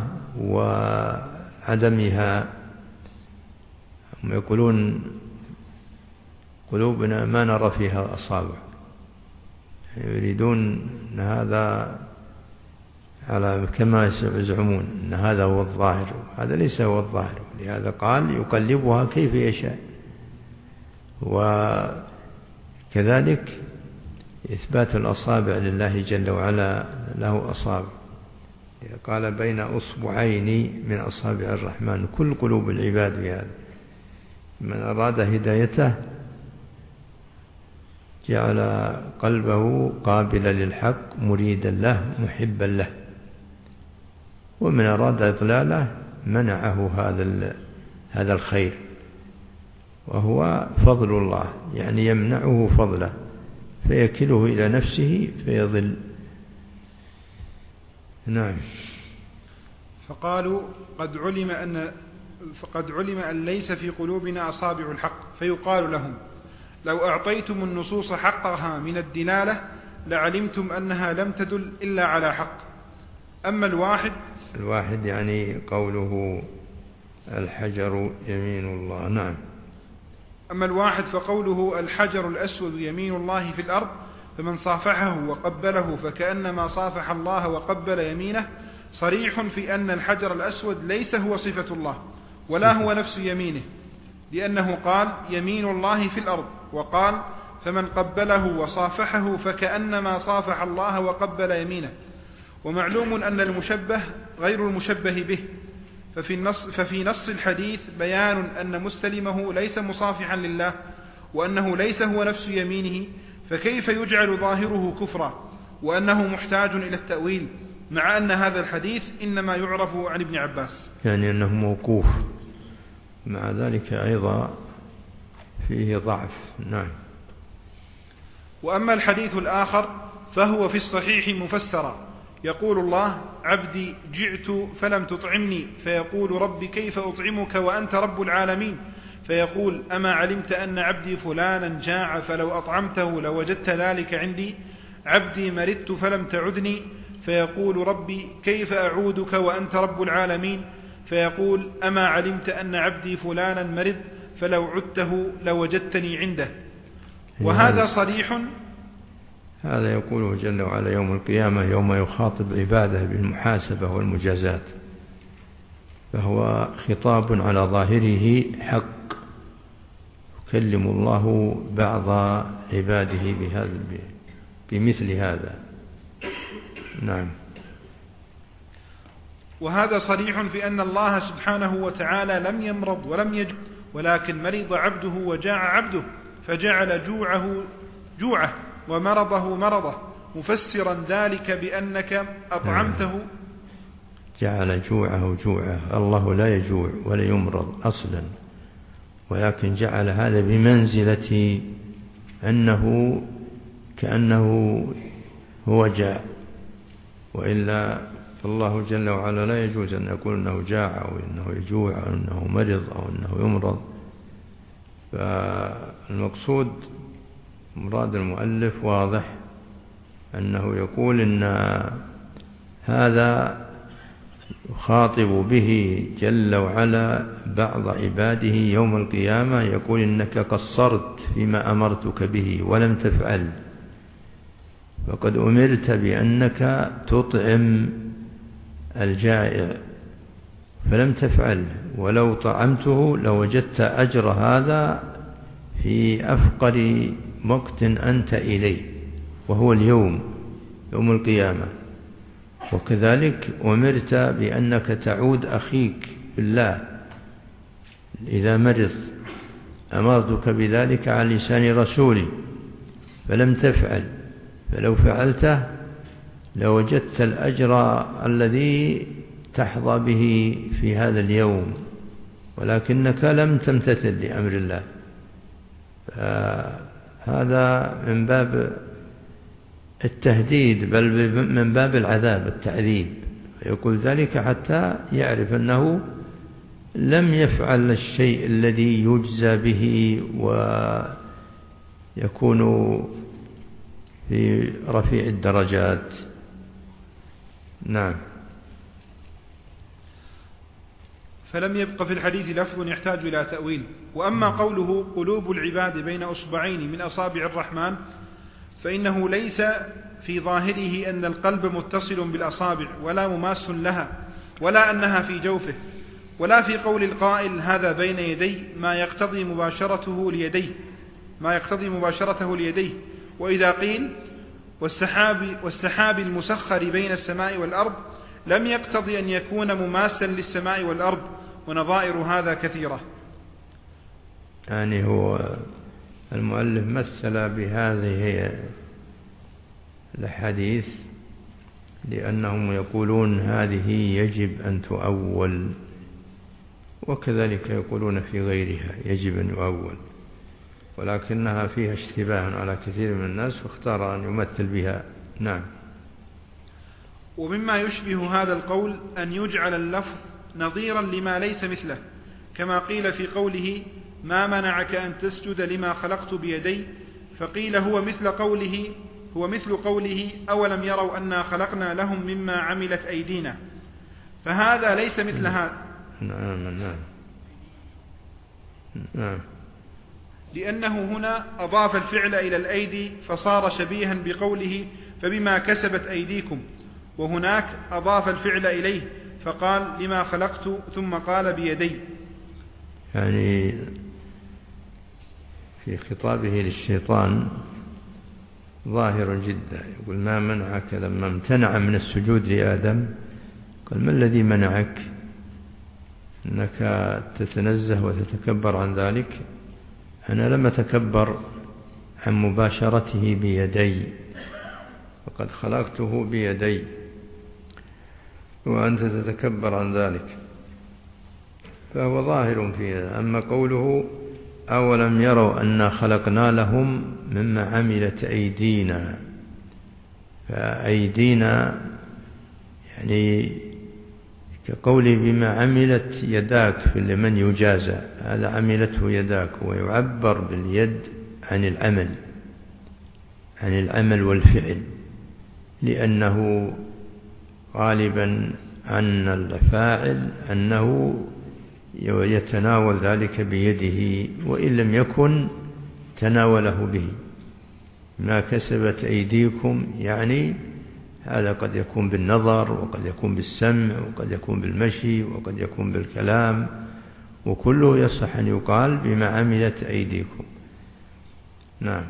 وعدمها. هم يقولون قلوبنا ما نرى فيها أصابع، يريدون أن هذا على كما يزعمون أن هذا هو الظاهر، هذا ليس هو الظاهر. لهذا قال يقلبها كيف يشاء. كذلك إثبات الأصابع لله جل وعلا، له أصابع، قال بين أصبعين من أصابع الرحمن كل قلوب العباد بهذا. من أراد هدايته جعل قلبه قابلا للحق مريدا له محبا له، ومن أراد إضلاله منعه هذا الخير، وهو فضل الله، يعني يمنعه فضله فيكله إلى نفسه فيضل. نعم. فقالوا قد علم أن ليس في قلوبنا أصابع الحق، فيقال لهم لو أعطيتم النصوص حقها من الدلالة لعلمتم أنها لم تدل إلا على حق. أما الواحد يعني قوله الحجر يمين الله. نعم. أما الواحد فقوله الحجر الأسود يمين الله في الأرض، فمن صافحه وقبله فكأنما صافح الله وقبل يمينه، صريح في أن الحجر الأسود ليس هو صفة الله ولا هو نفس يمينه، لأنه قال يمين الله في الأرض، وقال فمن قبله وصافحه فكأنما صافح الله وقبل يمينه. ومعلوم أن المشبه غير المشبه به، ففي نص الحديث بيان أن مستلمه ليس مصافحا لله، وأنه ليس هو نفس يمينه، فكيف يجعل ظاهره كفرا وأنه محتاج إلى التأويل، مع أن هذا الحديث إنما يعرف عن ابن عباس، يعني أنه موقوف، مع ذلك أيضا فيه ضعف. نعم. وأما الحديث الآخر فهو في الصحيح مفسرا، يقول الله عبدي جعت فلم تطعمني، فيقول رب كيف أطعمك وأنت رب العالمين، فيقول أما علمت أن عبدي فلانا جاع فلو أطعمته لوجدت ذلك عندي، عبدي مرضت فلم تعدني، فيقول ربي كيف أعودك وأنت رب العالمين، فيقول أما علمت أن عبدي فلانا مرض فلو عدته لوجدتني عنده. وهذا صريح، هذا يقوله جل وعلا يوم القيامة يوم يخاطب عباده بالمحاسبة والمجازات، فهو خطاب على ظاهره حق، يكلم الله بعض عباده بمثل هذا. نعم. وهذا صريح في أن الله سبحانه وتعالى لم يمرض ولم يجوع، ولكن مرض عبده وجاع عبده، فجعل جوعه ومرضه مرضه، مفسرا ذلك بأنك أطعمته. جعل جوعه جوعه، الله لا يجوع ولا يمرض أصلا، ولكن جعل هذا بمنزلة أنه كأنه هو جاع، وإلا فالله جل وعلا لا يجوز أن يقول أنه جاع أو أنه يجوع أو أنه مرض أو أنه يمرض. فالمقصود مراد المؤلف واضح، أنه يقول إن هذا يخاطب به جل وعلا بعض عباده يوم القيامة، يقول إنك قصرت فيما أمرتك به ولم تفعل، فقد أمرت بأنك تطعم الجائع فلم تفعل، ولو طعمته لوجدت أجر هذا في أفقر وقت أنت إليه، وهو يوم القيامة. وكذلك أمرت بأنك تعود أخيك بالله إذا مرض، أمرتك بذلك على لسان رسولي فلم تفعل، فلو فعلته لوجدت الأجر الذي تحظى به في هذا اليوم، ولكنك لم تمتثل لأمر الله. هذا من باب التهديد، بل من باب العذاب التعذيب، يقول ذلك حتى يعرف أنه لم يفعل الشيء الذي يجزى به ويكون في رفيع الدرجات. نعم. فلم يبق في الحديث لفظ يحتاج إلى تأويل. وأما قوله قلوب العباد بين أصبعين من أصابع الرحمن، فإنه ليس في ظاهره أن القلب متصل بالأصابع ولا مماس لها، ولا أنها في جوفه، ولا في قول القائل هذا بين يدي ما يقتضي مباشرته ليديه، ما يقتضي مباشرته ليديه. وإذا قيل والسحاب المسخر بين السماء والأرض لم يقتضي أن يكون مماسا للسماء والأرض، ونظائر هذا كثيرة. يعني هو المؤلف مثل بهذه الحديث لأنهم يقولون هذه يجب أن تؤول، وكذلك يقولون في غيرها يجب أن يؤول، ولكنها فيها اشتباه على كثير من الناس فاختار أن يمثل بها. نعم. ومما يشبه هذا القول أن يجعل اللفظ نظيرا لما ليس مثله، كما قيل في قوله ما منعك أن تسجد لما خلقت بيدي، فقيل هو مثل قوله أولم يروا أنا خلقنا لهم مما عملت أيدينا، فهذا ليس مثل هذا. نعم. لأنه هنا أضاف الفعل إلى الأيدي فصار شبيها بقوله فبما كسبت أيديكم، وهناك أضاف الفعل إليه فقال لما خلقت ثم قال بيدي. يعني في خطابه للشيطان ظاهر جدا، يقول ما منعك لما امتنع من السجود لآدم، قال ما الذي منعك أنك تتنزه وتتكبر عن ذلك؟ أنا لم أتكبر عن مباشرته بيدي، وقد خلقته بيدي وأنت تتكبر عن ذلك، فهو ظاهر فيها. أما قوله أولم يروا أنا خلقنا لهم مما عملت أيدينا، فأيدينا يعني كقوله بما عملت يداك في لمن يجازى، هذا عملته يداك، ويعبر باليد عن العمل والفعل، لأنه غالبا أن الفاعل أنه يتناول ذلك بيده، وإن لم يكن تناوله به. ما كسبت أيديكم يعني هذا قد يكون بالنظر، وقد يكون بالسمع، وقد يكون بالمشي، وقد يكون بالكلام، وكله يصح أن يقال بما عملت أيديكم. نعم.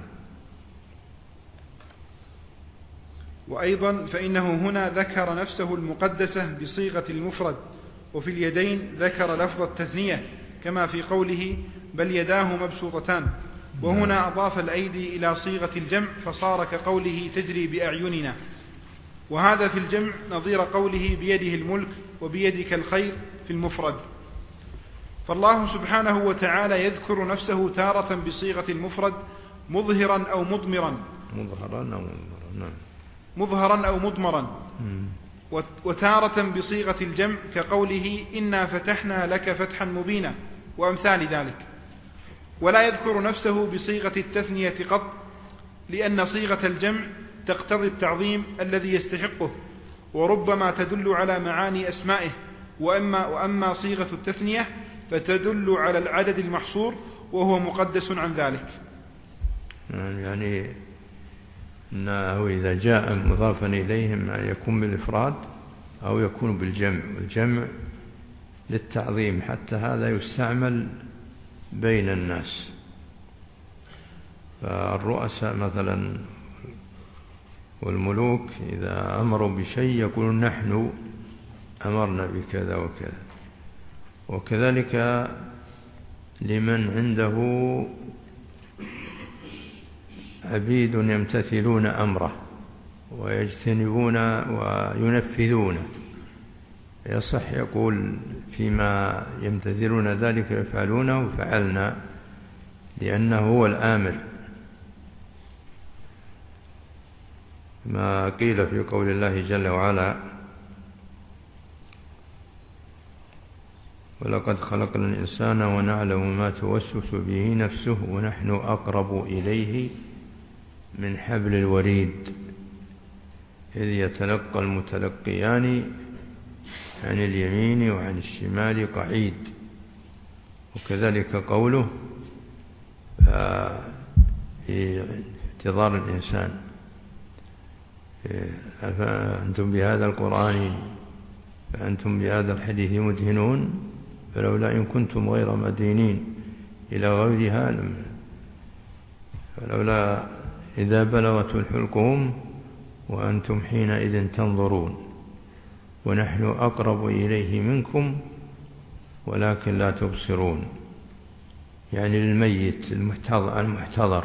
وأيضا فإنه هنا ذكر نفسه المقدسة بصيغة المفرد، وفي اليدين ذكر لفظ التثنية كما في قوله بل يداه مبسوطتان، وهنا أضاف الأيدي إلى صيغة الجمع فصار كقوله تجري بأعيننا، وهذا في الجمع نظير قوله بيده الملك وبيدك الخير في المفرد. فالله سبحانه وتعالى يذكر نفسه تارة بصيغة المفرد مظهرا أو مضمرا، وتارة بصيغة الجمع كقوله إنا فتحنا لك فتحا مبينا وأمثال ذلك. ولا يذكر نفسه بصيغة التثنية قط، لأن صيغة الجمع تقتضي التعظيم الذي يستحقه، وربما تدل على معاني أسمائه، وأما صيغة التثنية فتدل على العدد المحصور وهو مقدس عن ذلك. يعني أنه إذا جاء مضافا إليهم أن يكون بالإفراد أو يكون بالجمع، والجمع للتعظيم، حتى هذا يستعمل بين الناس. فالرؤساء مثلا والملوك إذا أمروا بشيء يقولون نحن أمرنا بكذا وكذا، وكذلك لمن عنده عبيد يمتثلون أمره ويجتنبون وينفذون، يصح يقول فيما يمتثلون ذلك يفعلونه فعلنا، لأنه هو الآمر، ما قيل في قول الله جل وعلا ولقد خلقنا الإنسان ونعلم ما توسوس به نفسه ونحن أقرب إليه من حبل الوريد إذ يتلقى المتلقيان عن اليمين وعن الشمال قعيد. وكذلك قوله في انتظار الإنسان أفأنتم بهذا القرآن فأنتم بهذا الحديث مدهنون فلولا إن كنتم غير مدينين إلى غيرها فلولا إذا بلغت الحلقوم وأنتم حينئذ تنظرون ونحن أقرب إليه منكم ولكن لا تبصرون، يعني للميت المحتضر،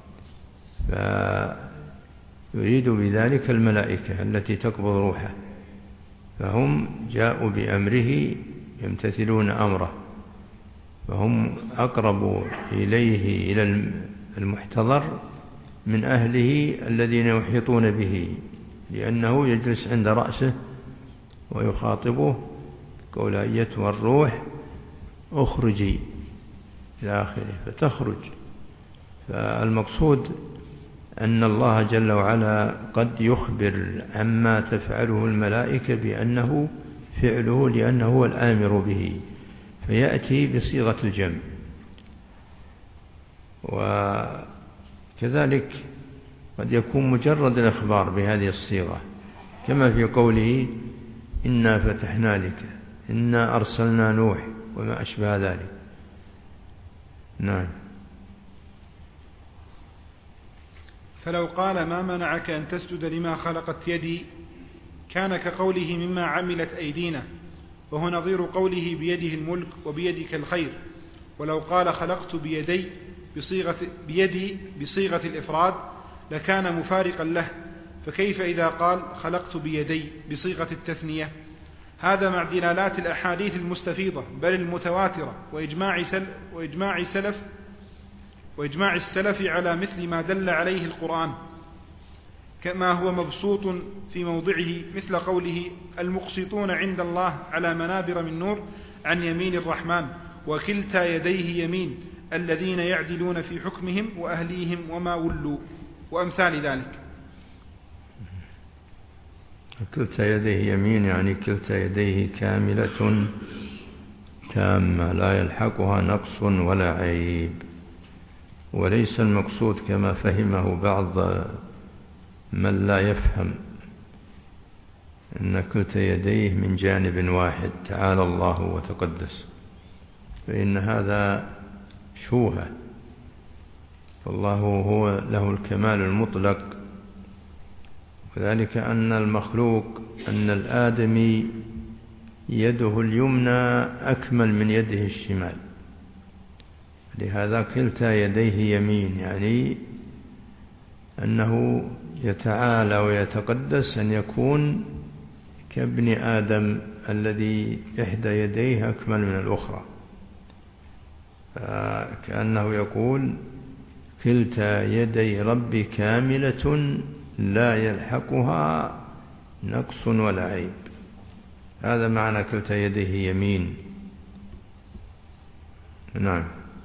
فيريد بذلك الملائكة التي تقبض روحه، فهم جاءوا بأمره يمتثلون أمره، فهم أقرب إليه إلى المحتضر من أهله الذين يحيطون به، لأنه يجلس عند رأسه ويخاطبه قول أيتها الروح أخرجي إلى آخره فتخرج. فالمقصود أن الله جل وعلا قد يخبر عما تفعله الملائكة بأنه فعله لأنه هو الآمر به، فيأتي بصيغة الجمع. وكذلك قد يكون مجرد الإخبار بهذه الصيغة، كما في قوله إنا فتحنا لك، إنا أرسلنا نوح، وما أشبه ذلك. نعم. فلو قال ما منعك أن تسجد لما خلقت يدي كان كقوله مما عملت أيدينا، وهو نظير قوله بيده الملك وبيدك الخير. ولو قال خلقت بيدي بصيغة الإفراد لكان مفارقا له، فكيف إذا قال خلقت بيدي بصيغة التثنية؟ هذا مع دلالات الأحاديث المستفيضة بل المتواترة وإجماع السلف على مثل ما دل عليه القرآن، كما هو مبسوط في موضعه مثل قوله المقسطون عند الله على منابر من نور عن يمين الرحمن، وكلتا يديه يمين الذين يعدلون في حكمهم وأهليهم وما ولوا، وأمثال ذلك. كلتا يديه يمين يعني كلتا يديه كاملة تامة لا يلحقها نقص ولا عيب، وليس المقصود كما فهمه بعض من لا يفهم أن كلتا يديه من جانب واحد تعالى الله وتقدس، فإن هذا شوهة، فالله هو له الكمال المطلق. وذلك أن المخلوق أن الآدمي يده اليمنى أكمل من يده الشمال، لهذا كلتا يديه يمين، يعني أنه يتعالى ويتقدس أن يكون كابن آدم الذي إحدى يديه أكمل من الأخرى، كأنه يقول كلتا يدي ربي كاملة لا يلحقها نقص ولا عيب، هذا معنى كلتا يديه يمين. نعم.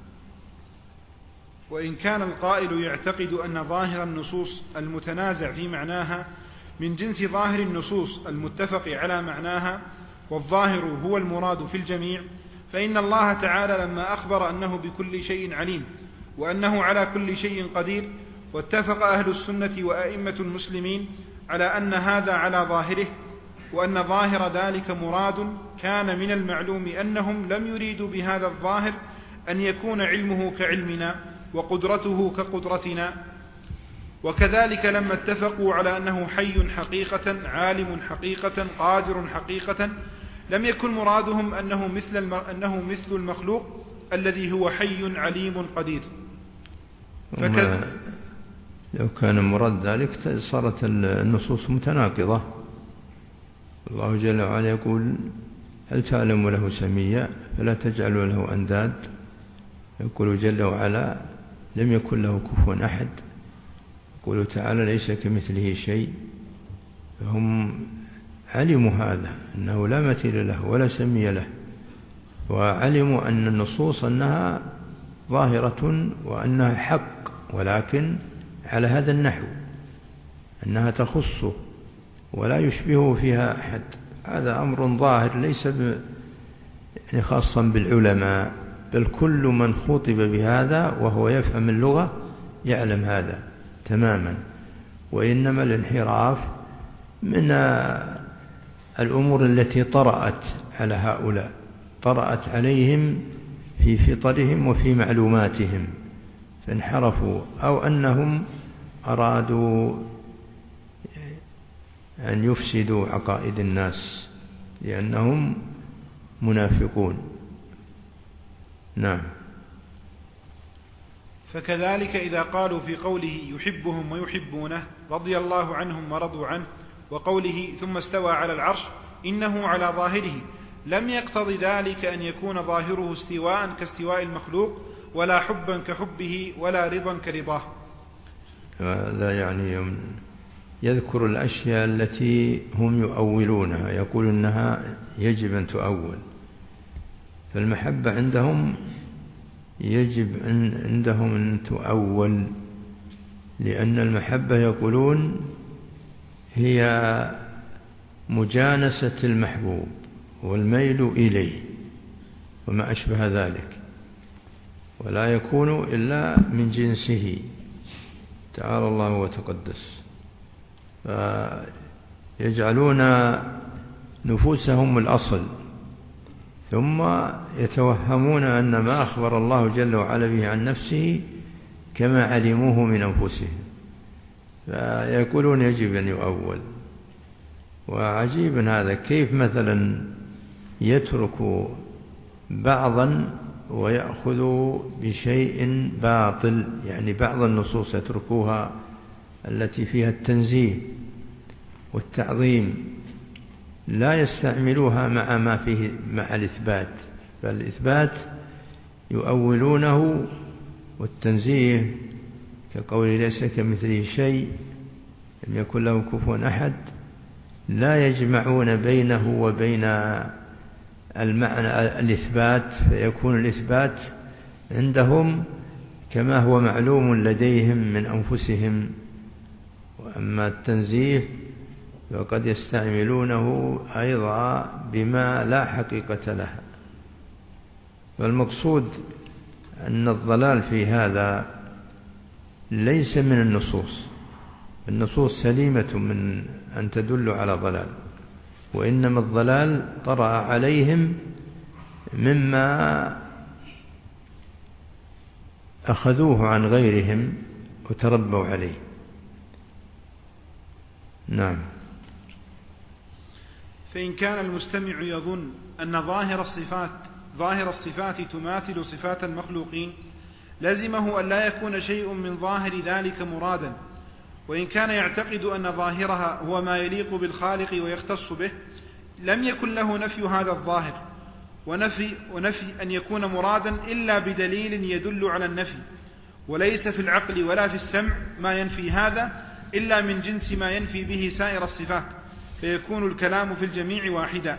وإن كان القائل يعتقد أن ظاهر النصوص المتنازع في معناها من جنس ظاهر النصوص المتفق على معناها، والظاهر هو المراد في الجميع، فإن الله تعالى لما أخبر أنه بكل شيء عليم وأنه على كل شيء قدير، واتفق أهل السنة وأئمة المسلمين على أن هذا على ظاهره، وأن ظاهر ذلك مراد، كان من المعلوم أنهم لم يريدوا بهذا الظاهر أن يكون علمه كعلمنا وقدرته كقدرتنا. وكذلك لما اتفقوا على أنه حي حقيقة عالم حقيقة قادر حقيقة، لم يكن مرادهم أنه مثل المخلوق الذي هو حي عليم قدير. لو كان مراد ذلك صارت النصوص متناقضة. الله جل وعلا يقول هل تعلم له سميا فلا تجعلوا له أنداد، يقول جل وعلا لم يكن له كفوا أحد، يقول تعالى ليس كمثله شيء. فهم علموا هذا أنه لا مثيل له ولا سمي له، وعلموا أن النصوص أنها ظاهرة وأنها حق، ولكن على هذا النحو أنها تخصه ولا يشبهه فيها أحد. هذا أمر ظاهر ليس يعني خاصا بالعلماء، بل كل من خطب بهذا وهو يفهم اللغة يعلم هذا تماما. وإنما الانحراف من الأمور التي طرأت على هؤلاء، طرأت عليهم في فطرهم وفي معلوماتهم، فانحرفوا، أو أنهم أرادوا أن يفسدوا عقائد الناس لأنهم منافقون. نعم. فكذلك إذا قالوا في قوله يحبهم ويحبونه رضي الله عنهم ورضوا عنه، وقوله ثم استوى على العرش إنه على ظاهره، لم يقتض ذلك أن يكون ظاهره استواء كاستواء المخلوق، ولا حبا كحبه، ولا رضا كرضاه. هذا يعني يذكر الأشياء التي هم يؤولونها، يقول أنها يجب أن تؤول. فالمحبة عندهم يجب عندهم أن تؤول، لأن المحبة يقولون هي مجانسة المحبوب والميل إليه وما أشبه ذلك، ولا يكون إلا من جنسه تعالى الله وتقدس. فيجعلون نفوسهم الأصل، ثم يتوهمون أن ما أخبر الله جل وعلا به عن نفسه كما علموه من أنفسهم، فيقولون يجب أن يؤول. وعجيب هذا، كيف مثلا يترك بعضا ويأخذ بشيء باطل، يعني بعض النصوص يتركوها التي فيها التنزيه والتعظيم لا يستعملوها مع ما فيه مع الإثبات، فالإثبات يؤولونه، والتنزيه كقول ليس كمثله شيء لم يكن له كفوا أحد لا يجمعون بينه وبين المعنى الإثبات، فيكون الإثبات عندهم كما هو معلوم لديهم من أنفسهم، وأما التنزيه وقد يستعملونه أيضا بما لا حقيقة لها. والمقصود أن الضلال في هذا ليس من النصوص، النصوص سليمة من أن تدل على ضلال، وإنما الضلال طرأ عليهم مما أخذوه عن غيرهم وتربوا عليه. نعم. فإن كان المستمع يظن أن ظاهر الصفات تماثل صفات المخلوقين، لزمه أن لا يكون شيء من ظاهر ذلك مرادا. وإن كان يعتقد أن ظاهرها هو ما يليق بالخالق ويختص به، لم يكن له نفي هذا الظاهر ونفي أن يكون مرادا إلا بدليل يدل على النفي، وليس في العقل ولا في السمع ما ينفي هذا إلا من جنس ما ينفي به سائر الصفات، فيكون الكلام في الجميع واحدا.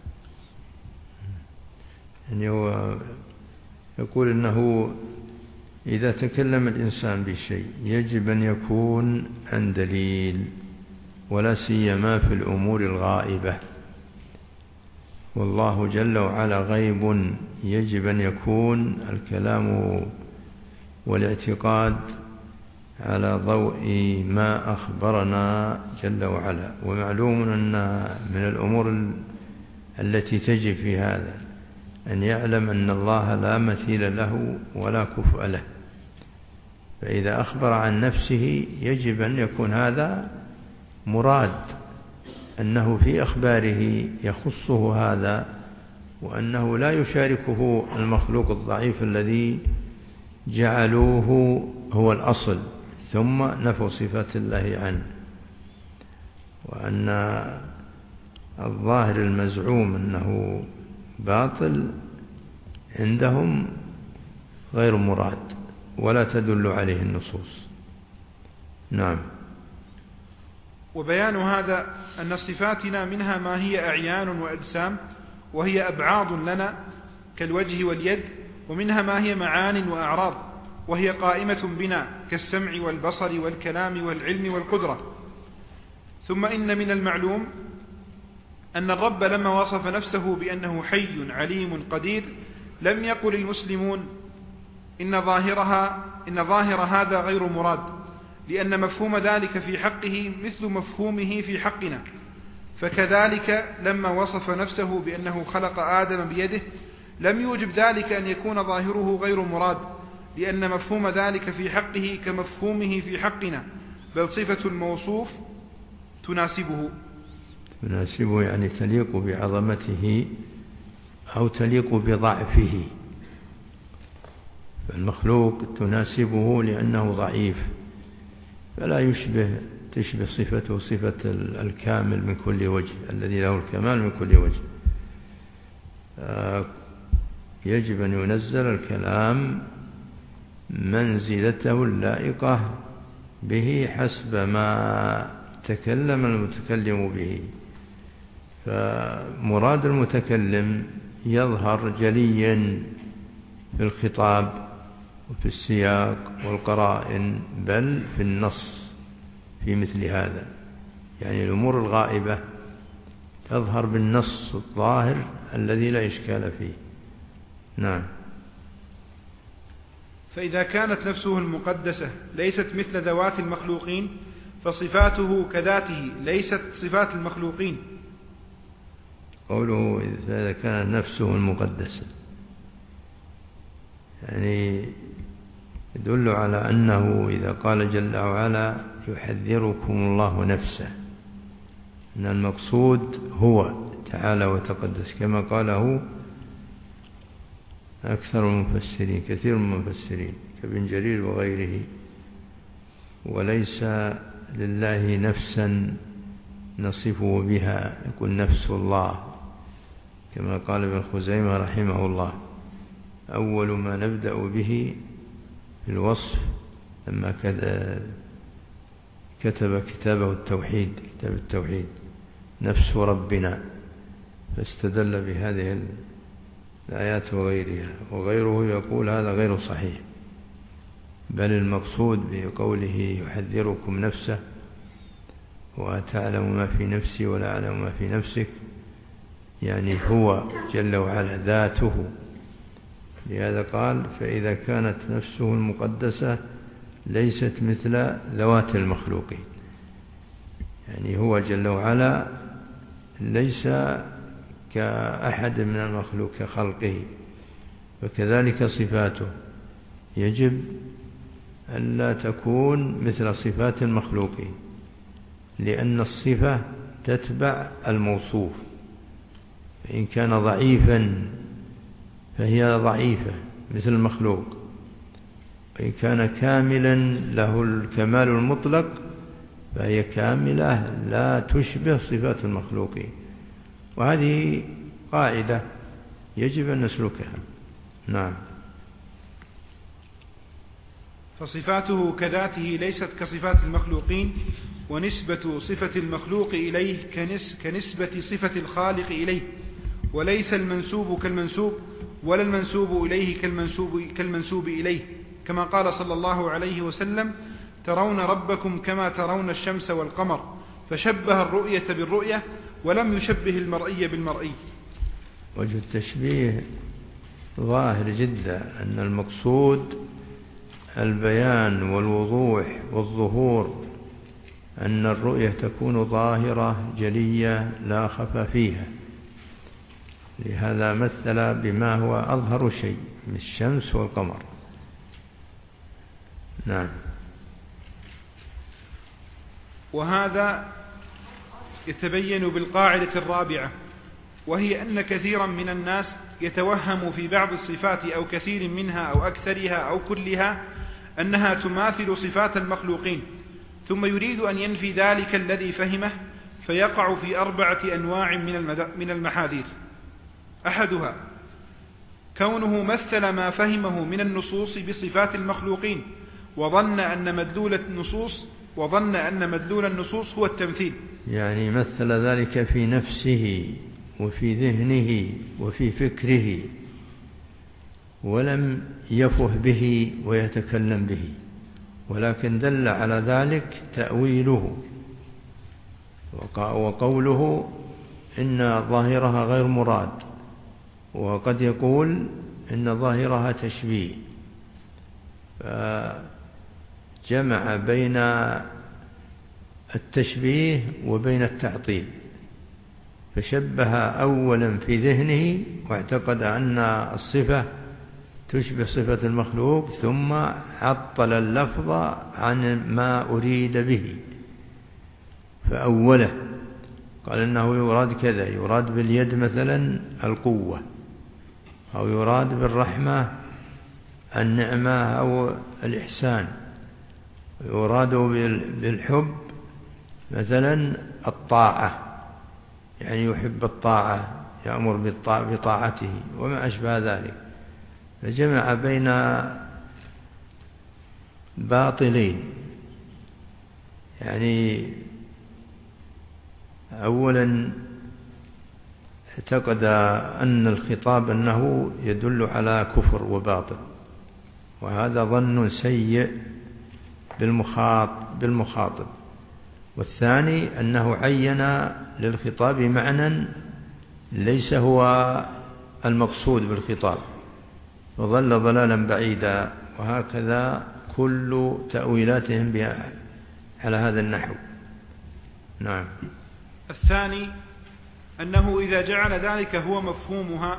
يعني هو يقول أنه إذا تكلم الإنسان بشيء يجب أن يكون عن دليل، ولا سيما في الأمور الغائبة، والله جل وعلا غيب، يجب أن يكون الكلام والاعتقاد على ضوء ما أخبرنا جل وعلا. ومعلوم أن من الأمور التي تجب في هذا أن يعلم أن الله لا مثيل له ولا كفء له، فإذا أخبر عن نفسه يجب أن يكون هذا مراد، أنه في أخباره يخصه هذا، وأنه لا يشاركه المخلوق الضعيف الذي جعلوه هو الأصل ثم نفوا صفات الله عنه. وأن الظاهر المزعوم أنه باطل عندهم غير مراد ولا تدل عليه النصوص. نعم. وبيان هذا أن صفاتنا منها ما هي أعيان وأجسام وهي أبعاض لنا كالوجه واليد، ومنها ما هي معان وأعراض وهي قائمة بنا كالسمع والبصر والكلام والعلم والقدرة. ثم إن من المعلوم أن الرب لما وصف نفسه بأنه حي عليم قدير لم يقل المسلمون إن ظاهر هذا غير مراد، لأن مفهوم ذلك في حقه مثل مفهومه في حقنا. فكذلك لما وصف نفسه بأنه خلق آدم بيده لم يوجب ذلك أن يكون ظاهره غير مراد، لأن مفهوم ذلك في حقه كمفهومه في حقنا، بل صفة الموصوف تناسبه. يعني تليق بعظمته أو تليق بضعفه. فالمخلوق تناسبه لأنه ضعيف، فلا تشبه صفته صفة الكامل من كل وجه، الذي له الكمال من كل وجه. يجب أن ينزل الكلام منزلته اللائقة به حسب ما تكلم المتكلم به. فمراد المتكلم يظهر جليا في الخطاب وفي السياق والقرائن، بل في النص في مثل هذا. يعني الأمور الغائبة تظهر بالنص الظاهر الذي لا إشكال فيه. نعم. فإذا كانت نفسه المقدسة ليست مثل ذوات المخلوقين، فصفاته كذاته ليست صفات المخلوقين. قوله إذا كانت نفسه المقدسة يعني يدل على أنه إذا قال جل وعلا يحذركم الله نفسه، أن المقصود هو تعالى وتقدس، كما قاله أكثر المفسرين، كثير من المفسرين كابن جرير وغيره. وليس لله نفسا نصفه بها، يقول نفس الله، كما قال ابن خزيمة رحمه الله: أول ما نبدأ به في الوصف لما كتب كتابه التوحيد، كتاب التوحيد، نفس ربنا، فاستدل بهذه الآيات وغيرها. وغيره يقول هذا غير صحيح، بل المقصود بقوله يحذركم نفسه وتعلم ما في نفسي ولا أعلم ما في نفسك، يعني هو جل وعلا ذاته. لهذا قال: فإذا كانت نفسه المقدسة ليست مثل ذوات المخلوقين. يعني هو جل وعلا ليس كأحد من المخلوق كخلقه، وكذلك صفاته يجب ألا تكون مثل صفات المخلوقين، لأن الصفة تتبع الموصوف. فإن كان ضعيفا فهي ضعيفة مثل المخلوق، وإن كان كاملا له الكمال المطلق فهي كاملة لا تشبه صفات المخلوقين. وهذه قاعدة يجب أن نسلكها. نعم. فصفاته كذاته ليست كصفات المخلوقين، ونسبة صفة المخلوق إليه كنسبة صفة الخالق إليه، وليس المنسوب كالمنسوب، ولا المنسوب إليه كالمنسوب إليه، كما قال صلى الله عليه وسلم: ترون ربكم كما ترون الشمس والقمر، فشبه الرؤية بالرؤية ولم يشبه المرئي بالمرئي. وجه التشبيه ظاهر جدا، أن المقصود البيان والوضوح والظهور، أن الرؤية تكون ظاهرة جلية لا خفى فيها. لهذا مثل بما هو أظهر شيء من الشمس والقمر. نعم. وهذا يتبين بالقاعدة الرابعة، وهي أن كثيرا من الناس يتوهم في بعض الصفات أو كثير منها أو أكثرها أو كلها أنها تماثل صفات المخلوقين، ثم يريد أن ينفي ذلك الذي فهمه، فيقع في 4 أنواع من المحاذير. أحدها كونه مثل ما فهمه من النصوص بصفات المخلوقين، وظن أن مدلول النصوص هو التمثيل. يعني مثل ذلك في نفسه وفي ذهنه وفي فكره، ولم يفه به ويتكلم به، ولكن دل على ذلك تأويله وقوله إن ظاهرها غير مراد، وقد يقول إن ظاهرها تشبيه، فجمع بين التشبيه وبين التعطيل، فشبه أولا في ذهنه واعتقد أن الصفة تشبه صفة المخلوق، ثم عطل اللفظ عن ما أريد به فأوله، قال إنه يراد كذا، يراد باليد مثلا القوة، أو يراد بالرحمة النعمة أو الإحسان، يراد بالحب مثلا الطاعة، يعني يحب الطاعة، يأمر بطاعته وما أشبه ذلك. فجمع بين باطلين، يعني أولا اعتقد أن الخطاب أنه يدل على كفر وباطل، وهذا ظن سيء بالمخاطب. والثاني أنه عين للخطاب معنى ليس هو المقصود بالخطاب، وظل ضلالا بعيدا. وهكذا كل تأويلاتهم على هذا النحو. نعم. الثاني أنه إذا جعل ذلك هو مفهومها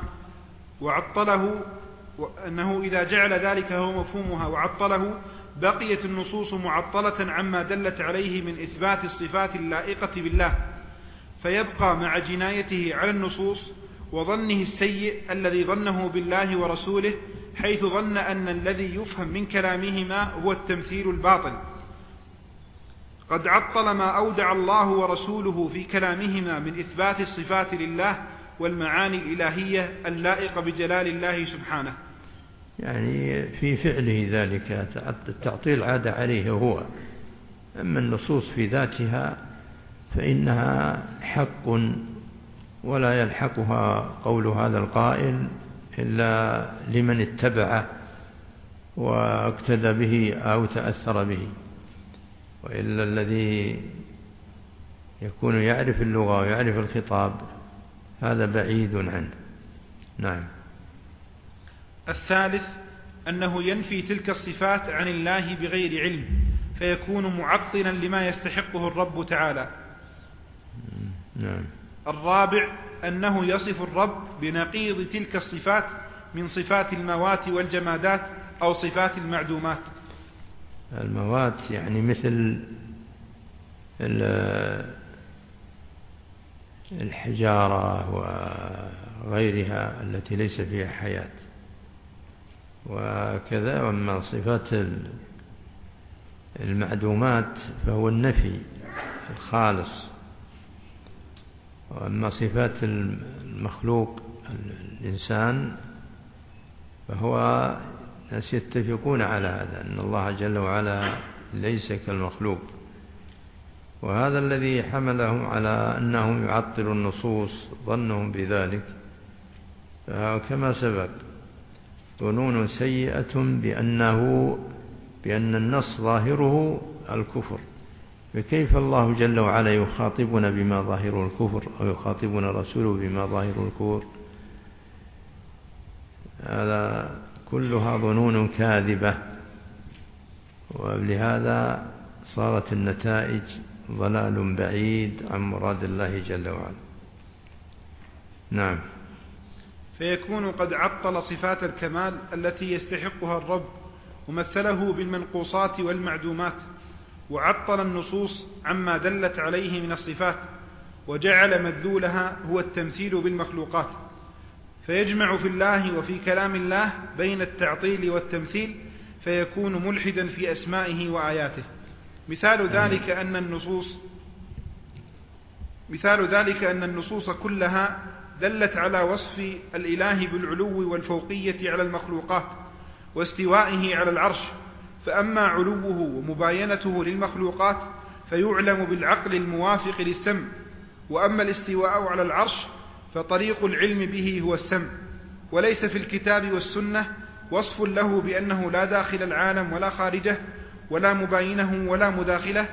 وعطله بقيت النصوص معطلة عما دلت عليه من إثبات الصفات اللائقة بالله، فيبقى مع جنايته على النصوص وظنه السيء الذي ظنه بالله ورسوله، حيث ظن أن الذي يفهم من كلامهما هو التمثيل الباطل. قد عطل ما أودع الله ورسوله في كلامهما من إثبات الصفات لله والمعاني الإلهية اللائقة بجلال الله سبحانه. يعني في فعله ذلك التعطيل عاد عليه هو. أما النصوص في ذاتها فإنها حق، ولا يلحقها قول هذا القائل إلا لمن اتبعه واقتدى به أو تأثر به، وإلا الذي يكون يعرف اللغة ويعرف الخطاب هذا بعيد عنه. نعم. الثالث أنه ينفي تلك الصفات عن الله بغير علم، فيكون معطلا لما يستحقه الرب تعالى. نعم. الرابع أنه يصف الرب بنقيض تلك الصفات من صفات الموات والجمادات أو صفات المعدومات. الموات يعني مثل الحجارة وغيرها التي ليس فيها حياة، وكذا. وأما صفات المعدومات فهو النفي الخالص. وأما صفات المخلوق الإنسان فهو الناس يتفقون على هذا، أن الله جل وعلا ليس كالمخلوق. وهذا الذي حملهم على أنهم يعطلوا النصوص ظنهم بذلك، كما سبق ظنون سيئة بأن النص ظاهره الكفر. فكيف الله جل وعلا يخاطبنا بما ظاهره الكفر، أو يخاطبنا رسوله بما ظاهره الكفر؟ هذا كلها ظنون كاذبة، ولهذا صارت النتائج ضلال بعيد عن مراد الله جل وعلا. نعم. فيكون قد عطل صفات الكمال التي يستحقها الرب ومثله بالمنقوصات والمعدومات، وعطل النصوص عما دلت عليه من الصفات، وجعل مدلولها هو التمثيل بالمخلوقات، فيجمع في الله وفي كلام الله بين التعطيل والتمثيل، فيكون ملحدا في أسمائه وآياته. مثال ذلك أن النصوص كلها دلت على وصف الإله بالعلو والفوقية على المخلوقات واستوائه على العرش، فأما علوه ومباينته للمخلوقات فيعلم بالعقل الموافق للسمع، وأما الاستواء على العرش فطريق العلم به هو السمع، وليس في الكتاب والسنة وصف له بأنه لا داخل العالم ولا خارجه ولا مباينه ولا مداخله.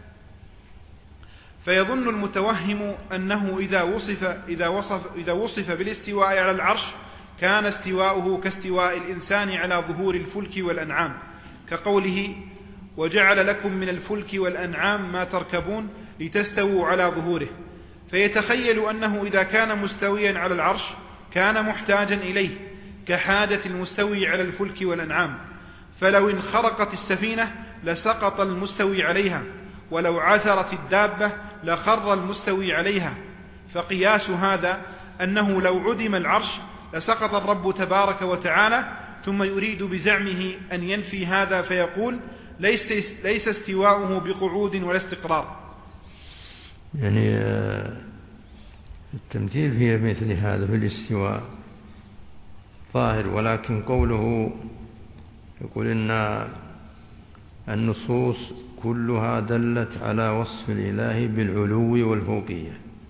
فيظن المتوهم أنه إذا وصف بالاستواء على العرش كان استواؤه كاستواء الإنسان على ظهور الفلك والأنعام، كقوله: وجعل لكم من الفلك والأنعام ما تركبون لتستووا على ظهوره. فيتخيل أنه إذا كان مستويا على العرش كان محتاجا إليه، كحاجة المستوي على الفلك والأنعام، فلو انخرقت السفينة لسقط المستوي عليها، ولو عثرت الدابة لخر المستوي عليها. فقياس هذا أنه لو عدم العرش لسقط الرب تبارك وتعالى، ثم يريد بزعمه أن ينفي هذا فيقول ليس استواؤه بقعود ولا استقرار. يعني التمثيل في مثل هذا في الاستواء ظاهر، ولكن قوله يقول إن النصوص كلها دلت على وصف الإله بالعلو والفوقية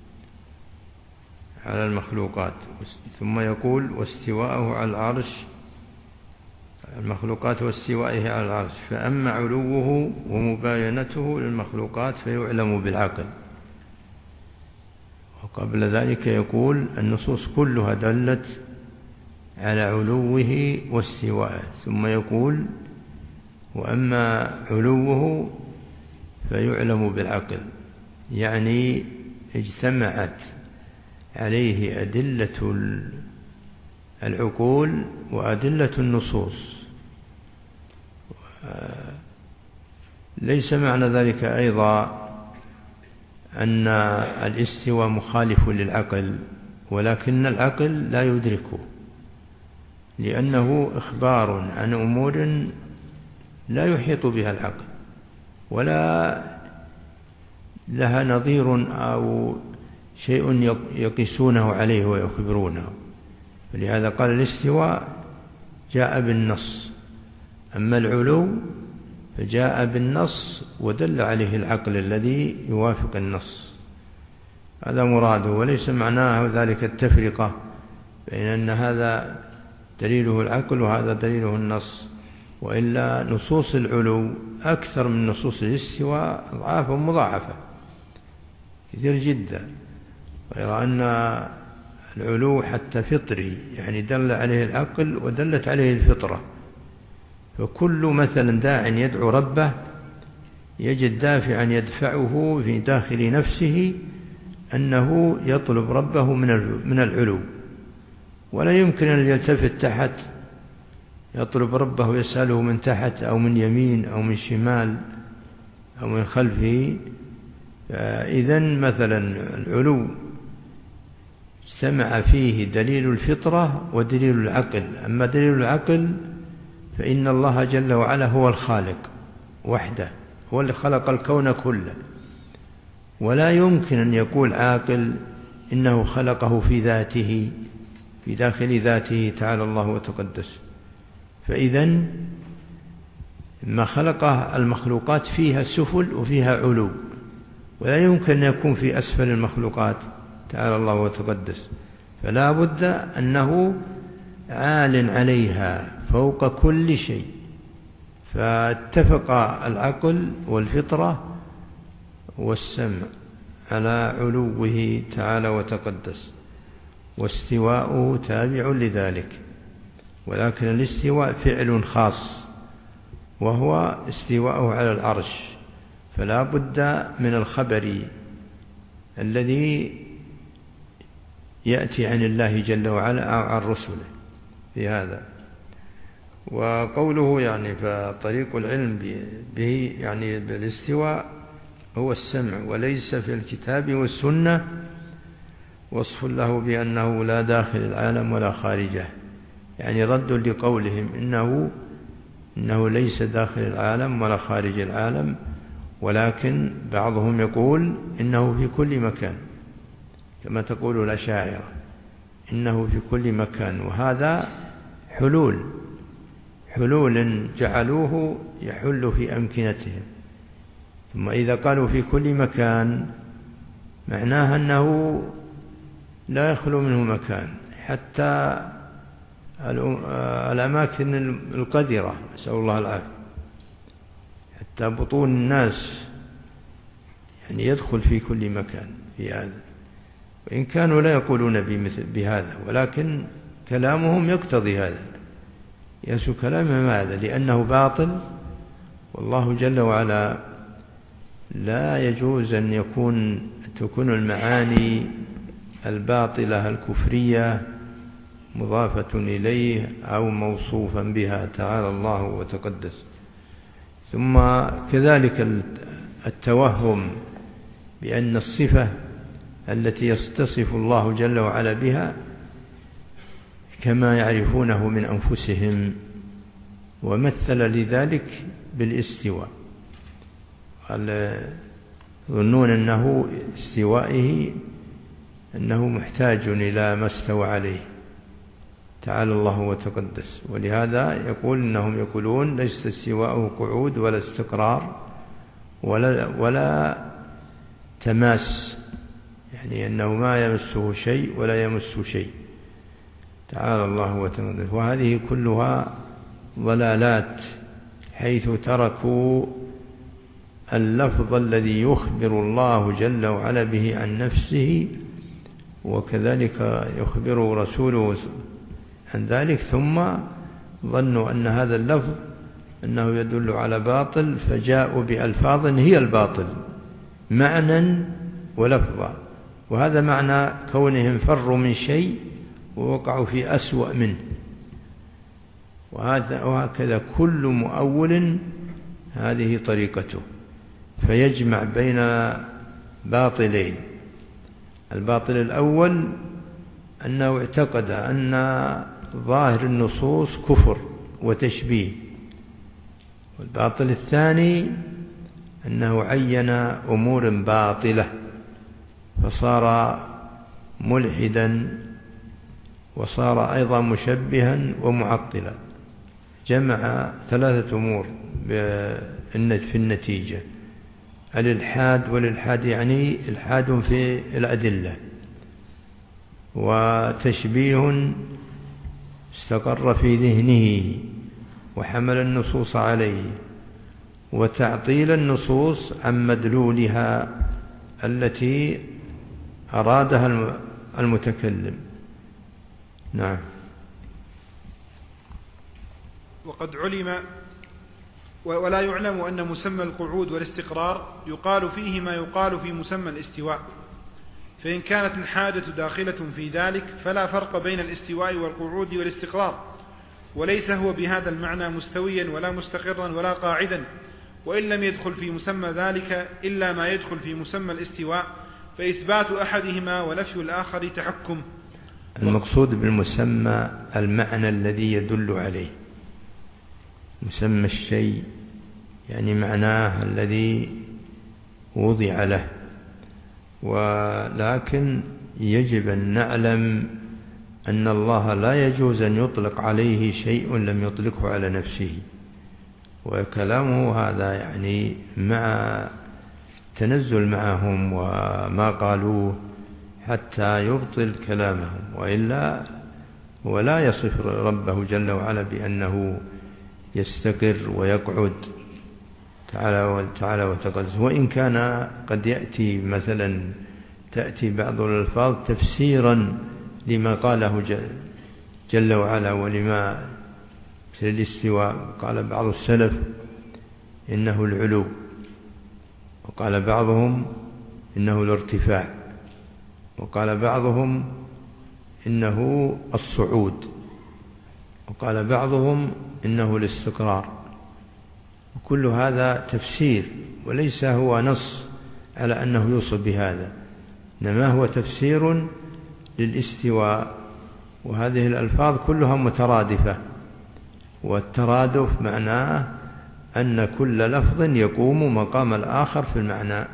على المخلوقات، ثم يقول واستواءه على العرش، المخلوقات واستوائه على العرش، فأما علوه ومباينته للمخلوقات فيعلم بالعقل. وقبل ذلك يقول النصوص كلها دلت على علوه واستوائه، ثم يقول وأما علوه فيعلم بالعقل، يعني اجتمعت عليه أدلة العقول وأدلة النصوص. ليس معنى ذلك أيضا أن الاستواء مخالف للعقل، ولكن العقل لا يدركه، لأنه إخبار عن أمور لا يحيط بها العقل ولا لها نظير أو شيء يقيسونه عليه ويخبرونه. فلهذا قال الاستواء جاء بالنص، أما العلو فجاء بالنص ودل عليه العقل الذي يوافق النص. هذا مراده، وليس معناه ذلك التفرقة بين أن هذا دليله العقل وهذا دليله النص، وإلا نصوص العلو أكثر من نصوص الاستواء أضعافا مضاعفة كثير جدا، غير أن العلو حتى فطري، يعني دل عليه العقل ودلت عليه الفطرة. فكل مثلا داع يدعو ربه يجد دافعا يدفعه في داخل نفسه أنه يطلب ربه من العلو، ولا يمكن أن يلتفت تحت يطلب ربه يسأله من تحت أو من يمين أو من شمال أو من خلفه. إذن مثلا العلو اجتمع فيه دليل الفطرة ودليل العقل. أما دليل العقل فإن الله جل وعلا هو الخالق وحده، هو اللي خلق الكون كله، ولا يمكن أن يقول عاقل إنه خلقه في ذاته في داخل ذاته تعالى الله وتقدس. فإذن ما خلق المخلوقات فيها سفل وفيها علو، ولا يمكن أن يكون في أسفل المخلوقات تعالى الله وتقدس، فلا بد أنه عال عليها فوق كل شيء. فاتفق العقل والفطرة والسمع على علوه تعالى وتقدس، واستواؤه تابع لذلك، ولكن الاستواء فعل خاص وهو استواؤه على العرش، فلا بد من الخبر الذي يأتي عن الله جل وعلا أو عن رسله في هذا. وقوله يعني فطريق العلم به يعني بالاستواء هو السمع، وليس في الكتاب والسنة وصف له بأنه لا داخل العالم ولا خارجه، يعني رد لقولهم إنه ليس داخل العالم ولا خارج العالم، ولكن بعضهم يقول إنه في كل مكان كما تقول الأشاعرة، إنه في كل مكان. وهذا حلول جعلوه يحل في أمكنتهم. ثم إذا قالوا في كل مكان معناها أنه لا يخلو منه مكان، حتى الأماكن القذرة نسأل الله العافية، حتى بطون الناس يعني يدخل في كل مكان في هذا، وإن كانوا لا يقولون بهذا، ولكن كلامهم يقتضي هذا، يسو كلامهم هذا لأنه باطل. والله جل وعلا لا يجوز أن تكون المعاني الباطلة الكفرية مضافة إليه أو موصوفا بها تعالى الله وتقدس. ثم كذلك التوهم بأن الصفة التي يتصف الله جل وعلا بها كما يعرفونه من أنفسهم، ومثل لذلك بالاستواء، قال يظنون أنه استوائه أنه محتاج إلى ما استوى عليه تعالى الله وتقدس. ولهذا يقول إنهم يقولون ليس استواءه قعود ولا استقرار ولا تماس، يعني أنه ما يمسه شيء ولا يمس شيء تعالى الله وتقدس. وهذه كلها ضلالات، حيث تركوا اللفظ الذي يخبر الله جل وعلا به عن نفسه، وكذلك يخبر رسوله عن ذلك، ثم ظنوا أن هذا اللفظ أنه يدل على باطل، فجاءوا بألفاظ هي الباطل معنى ولفظا. وهذا معنى كونهم فروا من شيء ووقعوا في أسوأ منه. وهكذا كل مؤول هذه طريقته، فيجمع بين باطلين. الباطل الأول أنه اعتقد أن ظاهر النصوص كفر وتشبيه، والباطل الثاني أنه عين أمور باطلة فصار ملحدا، وصار أيضا مشبها ومعطلا. جمع ثلاثة أمور في النتيجة: الإلحاد، والإلحاد يعني إلحاد في الأدلة، وتشبيه استقر في ذهنه وحمل النصوص عليه، وتعطيل النصوص عن مدلولها التي أرادها المتكلم. نعم. وقد علم ولا يعلم أن مسمى القعود والاستقرار يقال فيه ما يقال في مسمى الاستواء، فإن كانت الحاجة داخلة في ذلك فلا فرق بين الاستواء والقعود والاستقرار، وليس هو بهذا المعنى مستويا ولا مستقرا ولا قاعدا، وإن لم يدخل في مسمى ذلك إلا ما يدخل في مسمى الاستواء، فإثبات أحدهما ونفي الآخر تحكم. المقصود بالمسمى المعنى الذي يدل عليه. مسمى الشيء يعني معناه الذي وضع له، ولكن يجب أن نعلم أن الله لا يجوز أن يطلق عليه شيء لم يطلقه على نفسه. وكلامه هذا يعني مع تنزل معهم وما قالوه حتى يبطل كلامهم، وإلا ولا يصف ربه جل وعلا بأنه يستقر ويقعد تعالى وتقدس. وإن كان قد يأتي مثلا تأتي بعض الألفاظ تفسيرا لما قاله جل وعلا ولما مثل الاستواء. قال بعض السلف إنه العلو، وقال بعضهم إنه الارتفاع، وقال بعضهم إنه الصعود، وقال بعضهم إنه الاستقرار. وكل هذا تفسير وليس هو نص على أنه يوصف بهذا، إنما هو تفسير للاستواء. وهذه الألفاظ كلها مترادفة، والترادف معناه أن كل لفظ يقوم مقام الآخر في المعنى.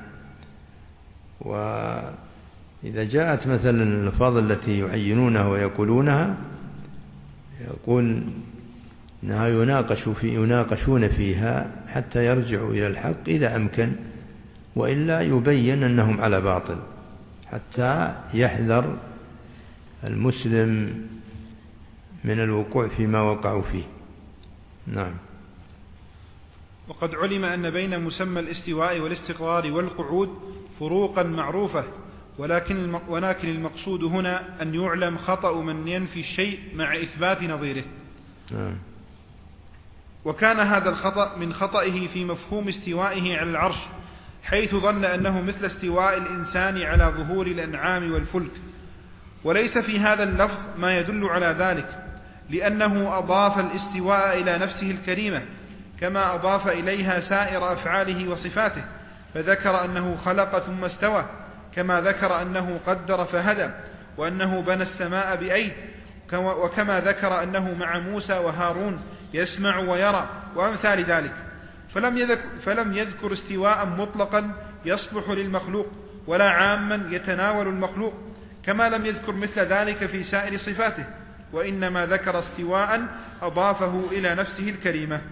وإذا جاءت مثلا الألفاظ التي يعينونها ويقولونها، يقول إنها يناقشون فيها حتى يرجعوا إلى الحق إذا أمكن، وإلا يبين أنهم على باطل، حتى يحذر المسلم من الوقوع فيما وقعوا فيه. نعم. وقد علم أن بين مسمى الاستواء والاستقرار والقعود فروقا معروفة، ولكن المقصود هنا أن يعلم خطأ من ينفي الشيء مع إثبات نظيره. نعم. وكان هذا الخطأ من خطئه في مفهوم استوائه على العرش، حيث ظن أنه مثل استواء الإنسان على ظهور الأنعام والفلك، وليس في هذا اللفظ ما يدل على ذلك، لأنه أضاف الاستواء إلى نفسه الكريمة كما أضاف إليها سائر أفعاله وصفاته، فذكر أنه خلق ثم استوى، كما ذكر أنه قدر فهدى، وأنه بنى السماء بأيد، وكما ذكر أنه مع موسى وهارون يسمع ويرى، وأمثال ذلك. فلم يذكر استواء مطلقا يصلح للمخلوق، ولا عاما يتناول المخلوق، كما لم يذكر مثل ذلك في سائر صفاته، وإنما ذكر استواء أضافه إلى نفسه الكريمة.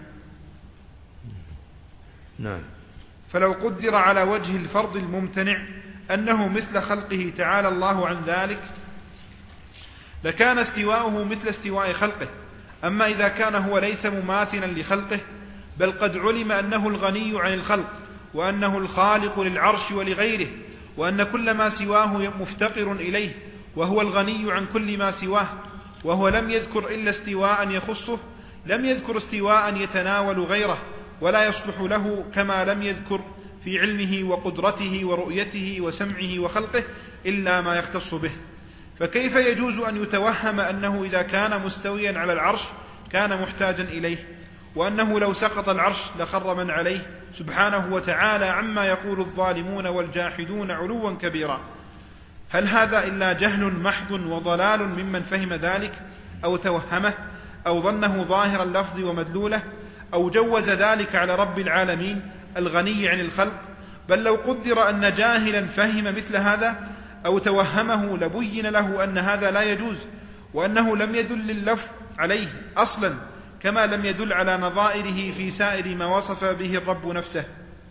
نعم. فلو قدر على وجه الفرض الممتنع أنه مثل خلقه تعالى الله عن ذلك لكان استواؤه مثل استواء خلقه. أما إذا كان هو ليس مماثلا لخلقه، بل قد علم أنه الغني عن الخلق، وأنه الخالق للعرش ولغيره، وأن كل ما سواه مفتقر إليه، وهو الغني عن كل ما سواه، وهو لم يذكر إلا استواء يخصه، لم يذكر استواء يتناول غيره ولا يصلح له، كما لم يذكر في علمه وقدرته ورؤيته وسمعه وخلقه إلا ما يختص به. فكيف يجوز أن يتوهم أنه إذا كان مستويا على العرش كان محتاجا إليه، وأنه لو سقط العرش لخر من عليه سبحانه وتعالى عما يقول الظالمون والجاحدون علوا كبيرا؟ هل هذا إلا جهل محض وضلال ممن فهم ذلك أو توهمه أو ظنه ظاهر اللفظ ومدلوله، أو جوز ذلك على رب العالمين الغني عن الخلق؟ بل لو قدر أن جاهلا فهم مثل هذا أو توهمه لبين له أن هذا لا يجوز، وأنه لم يدل اللفظ عليه أصلا، كما لم يدل على نظائره في سائر ما وصف به الرب نفسه.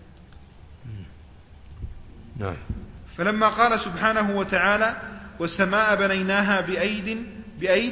نعم. فلما قال سبحانه وتعالى والسماء بنيناها بأيد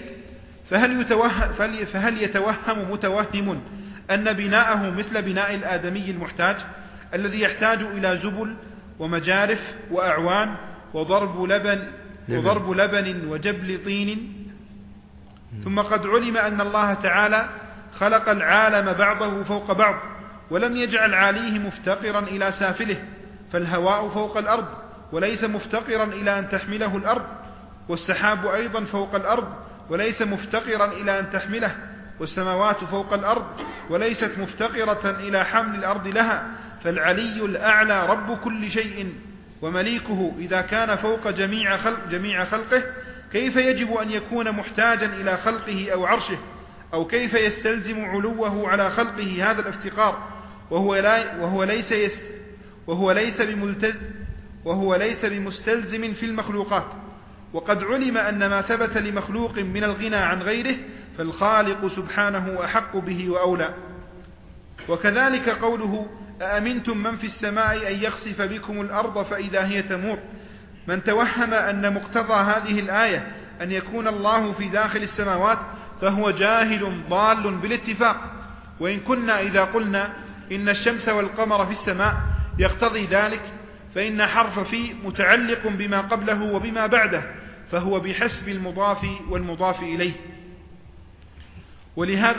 فهل يتوهم متوهم أن بناءه مثل بناء الآدمي المحتاج الذي يحتاج إلى زبل ومجارف وأعوان وضرب لبن وجبل طين؟ ثم قد علم أن الله تعالى خلق العالم بعضه فوق بعض، ولم يجعل عاليه مفتقرا إلى سافله، فالهواء فوق الأرض وليس مفتقرا إلى أن تحمله الأرض، والسحاب أيضا فوق الأرض وليس مفتقرا إلى أن تحمله، والسماوات فوق الأرض وليست مفتقرة إلى حمل الأرض لها، فالعلي الأعلى رب كل شيء ومليكه إذا كان فوق جميع خلقه، كيف يجب أن يكون محتاجا إلى خلقه أو عرشه؟ أو كيف يستلزم علوه على خلقه هذا الافتقار وهو ليس بمستلزم في المخلوقات؟ وقد علم أن ما ثبت لمخلوق من الغنى عن غيره فالخالق سبحانه أحق به وأولى. وكذلك قوله أأمنتم من في السماء أن يخسف بكم الأرض فإذا هي تمور، من توهم أن مقتضى هذه الآية أن يكون الله في داخل السماوات فهو جاهل ضال بالاتفاق. وإن كنا إذا قلنا إن الشمس والقمر في السماء يقتضي ذلك، فإن حرف في متعلق بما قبله وبما بعده، فهو بحسب المضاف والمضاف إليه. ولهذا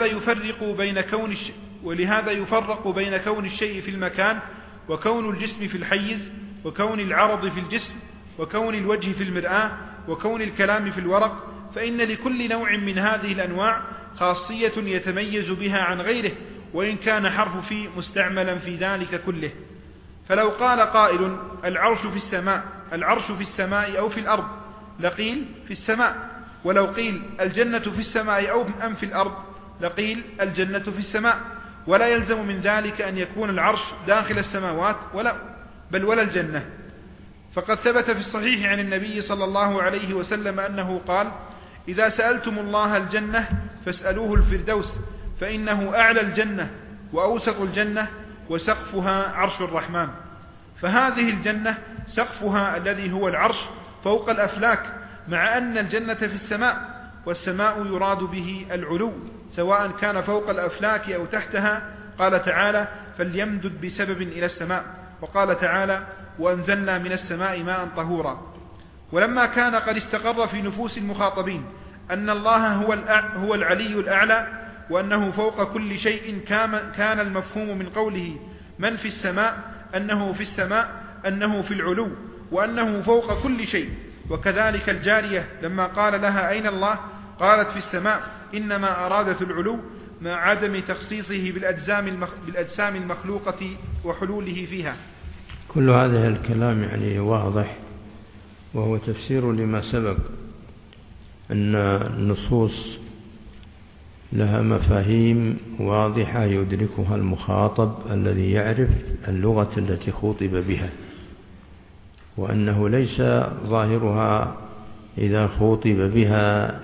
يفرق بين كون الشيء في المكان، وكون الجسم في الحيز، وكون العرض في الجسم، وكون الوجه في المرآة، وكون الكلام في الورق، فإن لكل نوع من هذه الأنواع خاصية يتميز بها عن غيره، وإن كان حرف في مستعملا في ذلك كله. فلو قال قائل العرش في السماء أو في الأرض لقيل في السماء، ولو قيل الجنة في السماء أو أم في الأرض لقيل الجنة في السماء، ولا يلزم من ذلك أن يكون العرش داخل السماوات ولا الجنة. فقد ثبت في الصحيح عن النبي صلى الله عليه وسلم أنه قال إذا سألتم الله الجنة فاسألوه الفردوس، فإنه أعلى الجنة وأوسط الجنة وسقفها عرش الرحمن. فهذه الجنة سقفها الذي هو العرش فوق الأفلاك، مع أن الجنة في السماء، والسماء يراد به العلو سواء كان فوق الأفلاك أو تحتها. قال تعالى فليمدد بسبب إلى السماء، وقال تعالى وأنزلنا من السماء ماء طهورا. ولما كان قد استقر في نفوس المخاطبين أن الله هو العلي الأعلى، وأنه فوق كل شيء، كان المفهوم من قوله من في السماء أنه في السماء، أنه في العلو، وأنه فوق كل شيء، وكذلك الجارية لما قال لها أين الله قالت في السماء، إنما أرادت العلو مع عدم تخصيصه بالأجسام المخلوقة وحلوله فيها. كل هذا الكلام يعني واضح، وهو تفسير لما سبق، أن النصوص لها مفاهيم واضحة يدركها المخاطب الذي يعرف اللغة التي خوطب بها، وأنه ليس ظاهرها إذا خوطب بها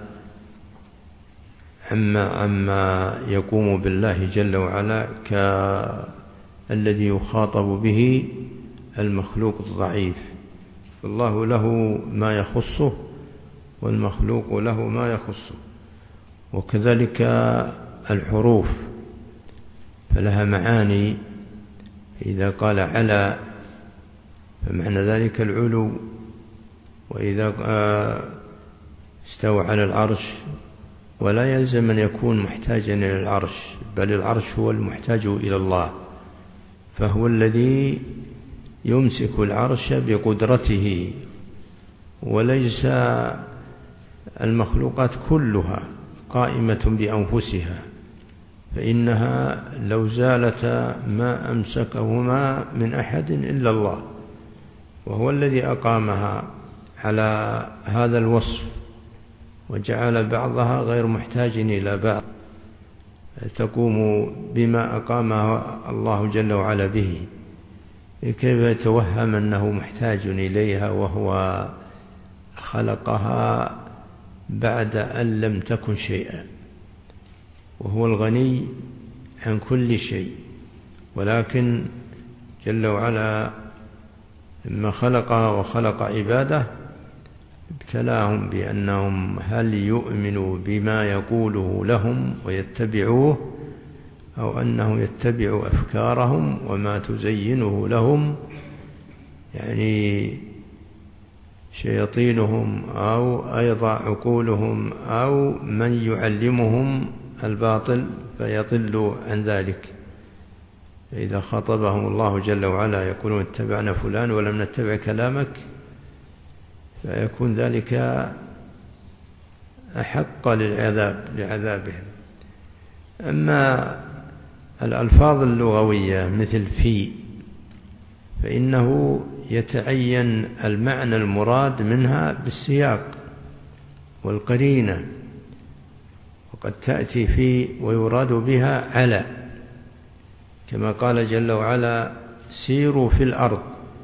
عما يقوم بالله جل وعلا كالذي يخاطب به المخلوق الضعيف، فالله له ما يخصه والمخلوق له ما يخصه. وكذلك الحروف فلها معاني، إذا قال على فمعنى ذلك العلو، وإذا استوى على العرش، ولا يلزم أن يكون محتاجا إلى العرش، بل العرش هو المحتاج إلى الله، فهو الذي يمسك العرش بقدرته، وليس المخلوقات كلها قائمة بأنفسها، فإنها لو زالتا ما أمسكهما من أحد إلا الله، وهو الذي أقامها على هذا الوصف، وجعل بعضها غير محتاج إلى بعض، تقوم بما أقامها الله جل وعلا به. كيف يتوهم أنه محتاج إليها وهو خلقها بعد أن لم تكن شيئا، وهو الغني عن كل شيء، ولكن جل وعلا لما خلقها وخلق عباده ابتلاهم بأنهم هل يؤمنوا بما يقوله لهم ويتبعوه، أو أنهم يتبعوا أفكارهم وما تزينه لهم، يعني شياطينهم أو أيضا عقولهم أو من يعلمهم الباطل فيضلوا عن ذلك. فإذا خاطبهم الله جل وعلا يقولون اتبعنا فلان ولم نتبع كلامك، فيكون ذلك أحق لعذابهم. أما الألفاظ اللغوية مثل في، فإنه يتعين المعنى المراد منها بالسياق والقرينة، وقد تأتي في ويراد بها على، كما قال جل وعلا سيروا في الأرض.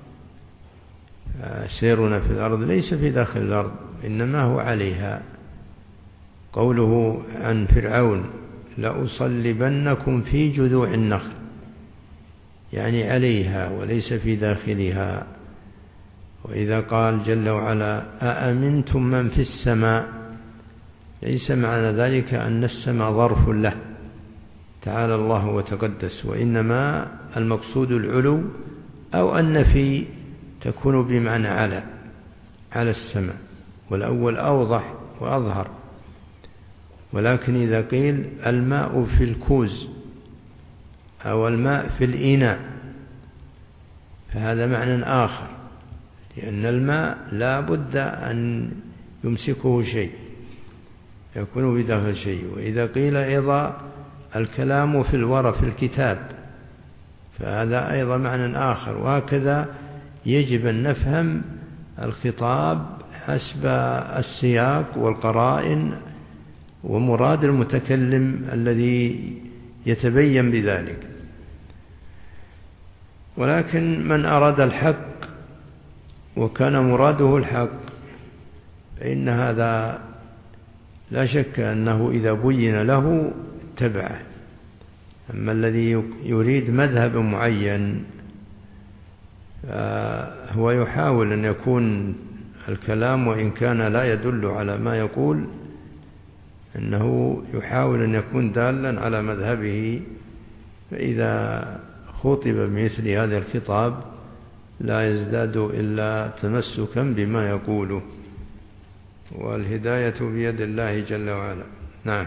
سيرنا في الأرض ليس في داخل الأرض، إنما هو عليها. قوله عن فرعون لأصلبنكم في جذوع النخل، يعني عليها وليس في داخلها. وإذا قال جل وعلا أأمنتم من في السماء، ليس معنى ذلك أن السماء ظرف له تعالى الله وتقدس، وإنما المقصود العلو، أو أن في تكون بمعنى على السماء، والأول أوضح وأظهر. ولكن إذا قيل الماء في الكوز أو الماء في الإناء فهذا معنى آخر، لأن الماء لا بد أن يمسكه شيء، يكون بداخل شيء. وإذا قيل أيضا الكلام في الورى في الكتاب فهذا أيضا معنى آخر. وهكذا يجب أن نفهم الخطاب حسب السياق والقرائن ومراد المتكلم الذي يتبين بذلك. ولكن من أراد الحق وكان مراده الحق فإن هذا لا شك أنه إذا بين له اتبعه. أما الذي يريد مذهب معين هو يحاول أن يكون الكلام وإن كان لا يدل على ما يقول، أنه يحاول أن يكون دالا على مذهبه، فإذا خطب بمثل هذا الخطاب لا يزداد إلا تمسكا بما يقوله، والهداية بيد الله جل وعلا. نعم.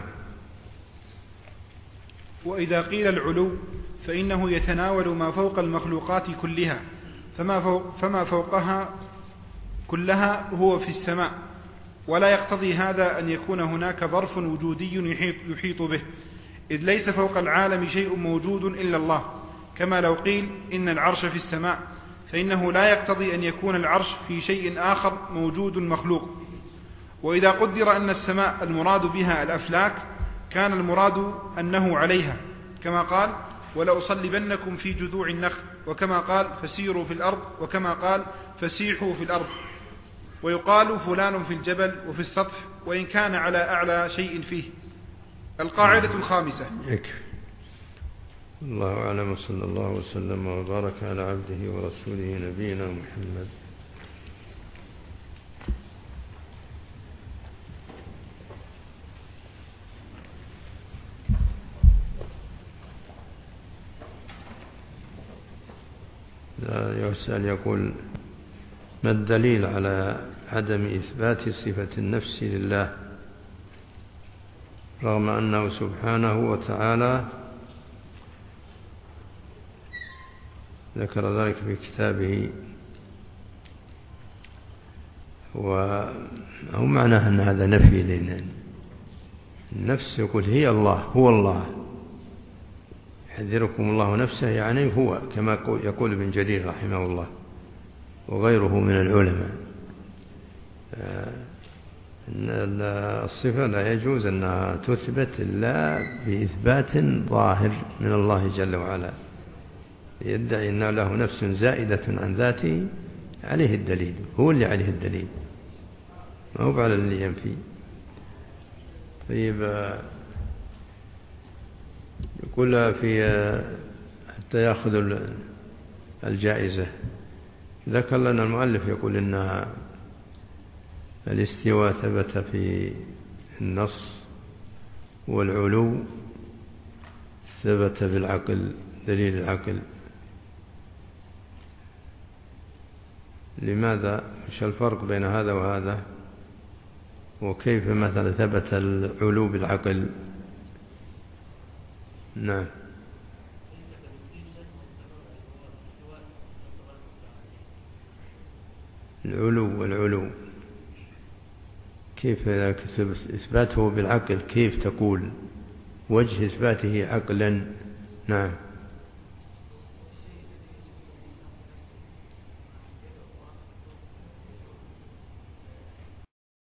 وإذا قيل العلو فإنه يتناول ما فوق المخلوقات كلها، فما فوقها كلها هو في السماء، ولا يقتضي هذا أن يكون هناك ظرف وجودي يحيط به، إذ ليس فوق العالم شيء موجود إلا الله، كما لو قيل إن العرش في السماء، فإنه لا يقتضي أن يكون العرش في شيء آخر موجود مخلوق. وإذا قدر أن السماء المراد بها الأفلاك كان المراد أنه عليها، كما قال ولأصلبنكم في جذوع النخل، وكما قال فسيروا في الأرض، وكما قال فسيحوا في الأرض. ويقال فلان في الجبل وفي السطح، وإن كان على أعلى شيء فيه. القاعدة الخامسة. الله أعلم، وصلى الله وسلم وبارك على عبده ورسوله نبينا محمد. لا يسأل يقول ما الدليل على عدم إثبات صفة النفس لله رغم أنه سبحانه وتعالى ذكر ذلك في كتابه؟ وهو معناه أن هذا نفي، لأن النفس يقول هي الله، هو الله، يحذركم الله نفسه، يعني هو، كما يقول ابن جرير رحمه الله وغيره من العلماء. الصفة لا يجوز أنها تثبت إلا بإثبات ظاهر من الله جل وعلا. يدعي أن له نفس زائدة عن ذاته، عليه الدليل، هو اللي عليه الدليل، ما هو على اللي ينفي. طيب، يقول في حتى يأخذ الجائزة، ذكر لنا المؤلف يقول إن الاستواء ثبت في النص، والعلو ثبت بالعقل، دليل العقل. لماذا؟ ايش الفرق بين هذا وهذا؟ وكيف مثلا ثبت العلو بالعقل؟ نعم. العلو كيف إثباته بالعقل؟ كيف تقول وجه إثباته عقلا؟ نعم.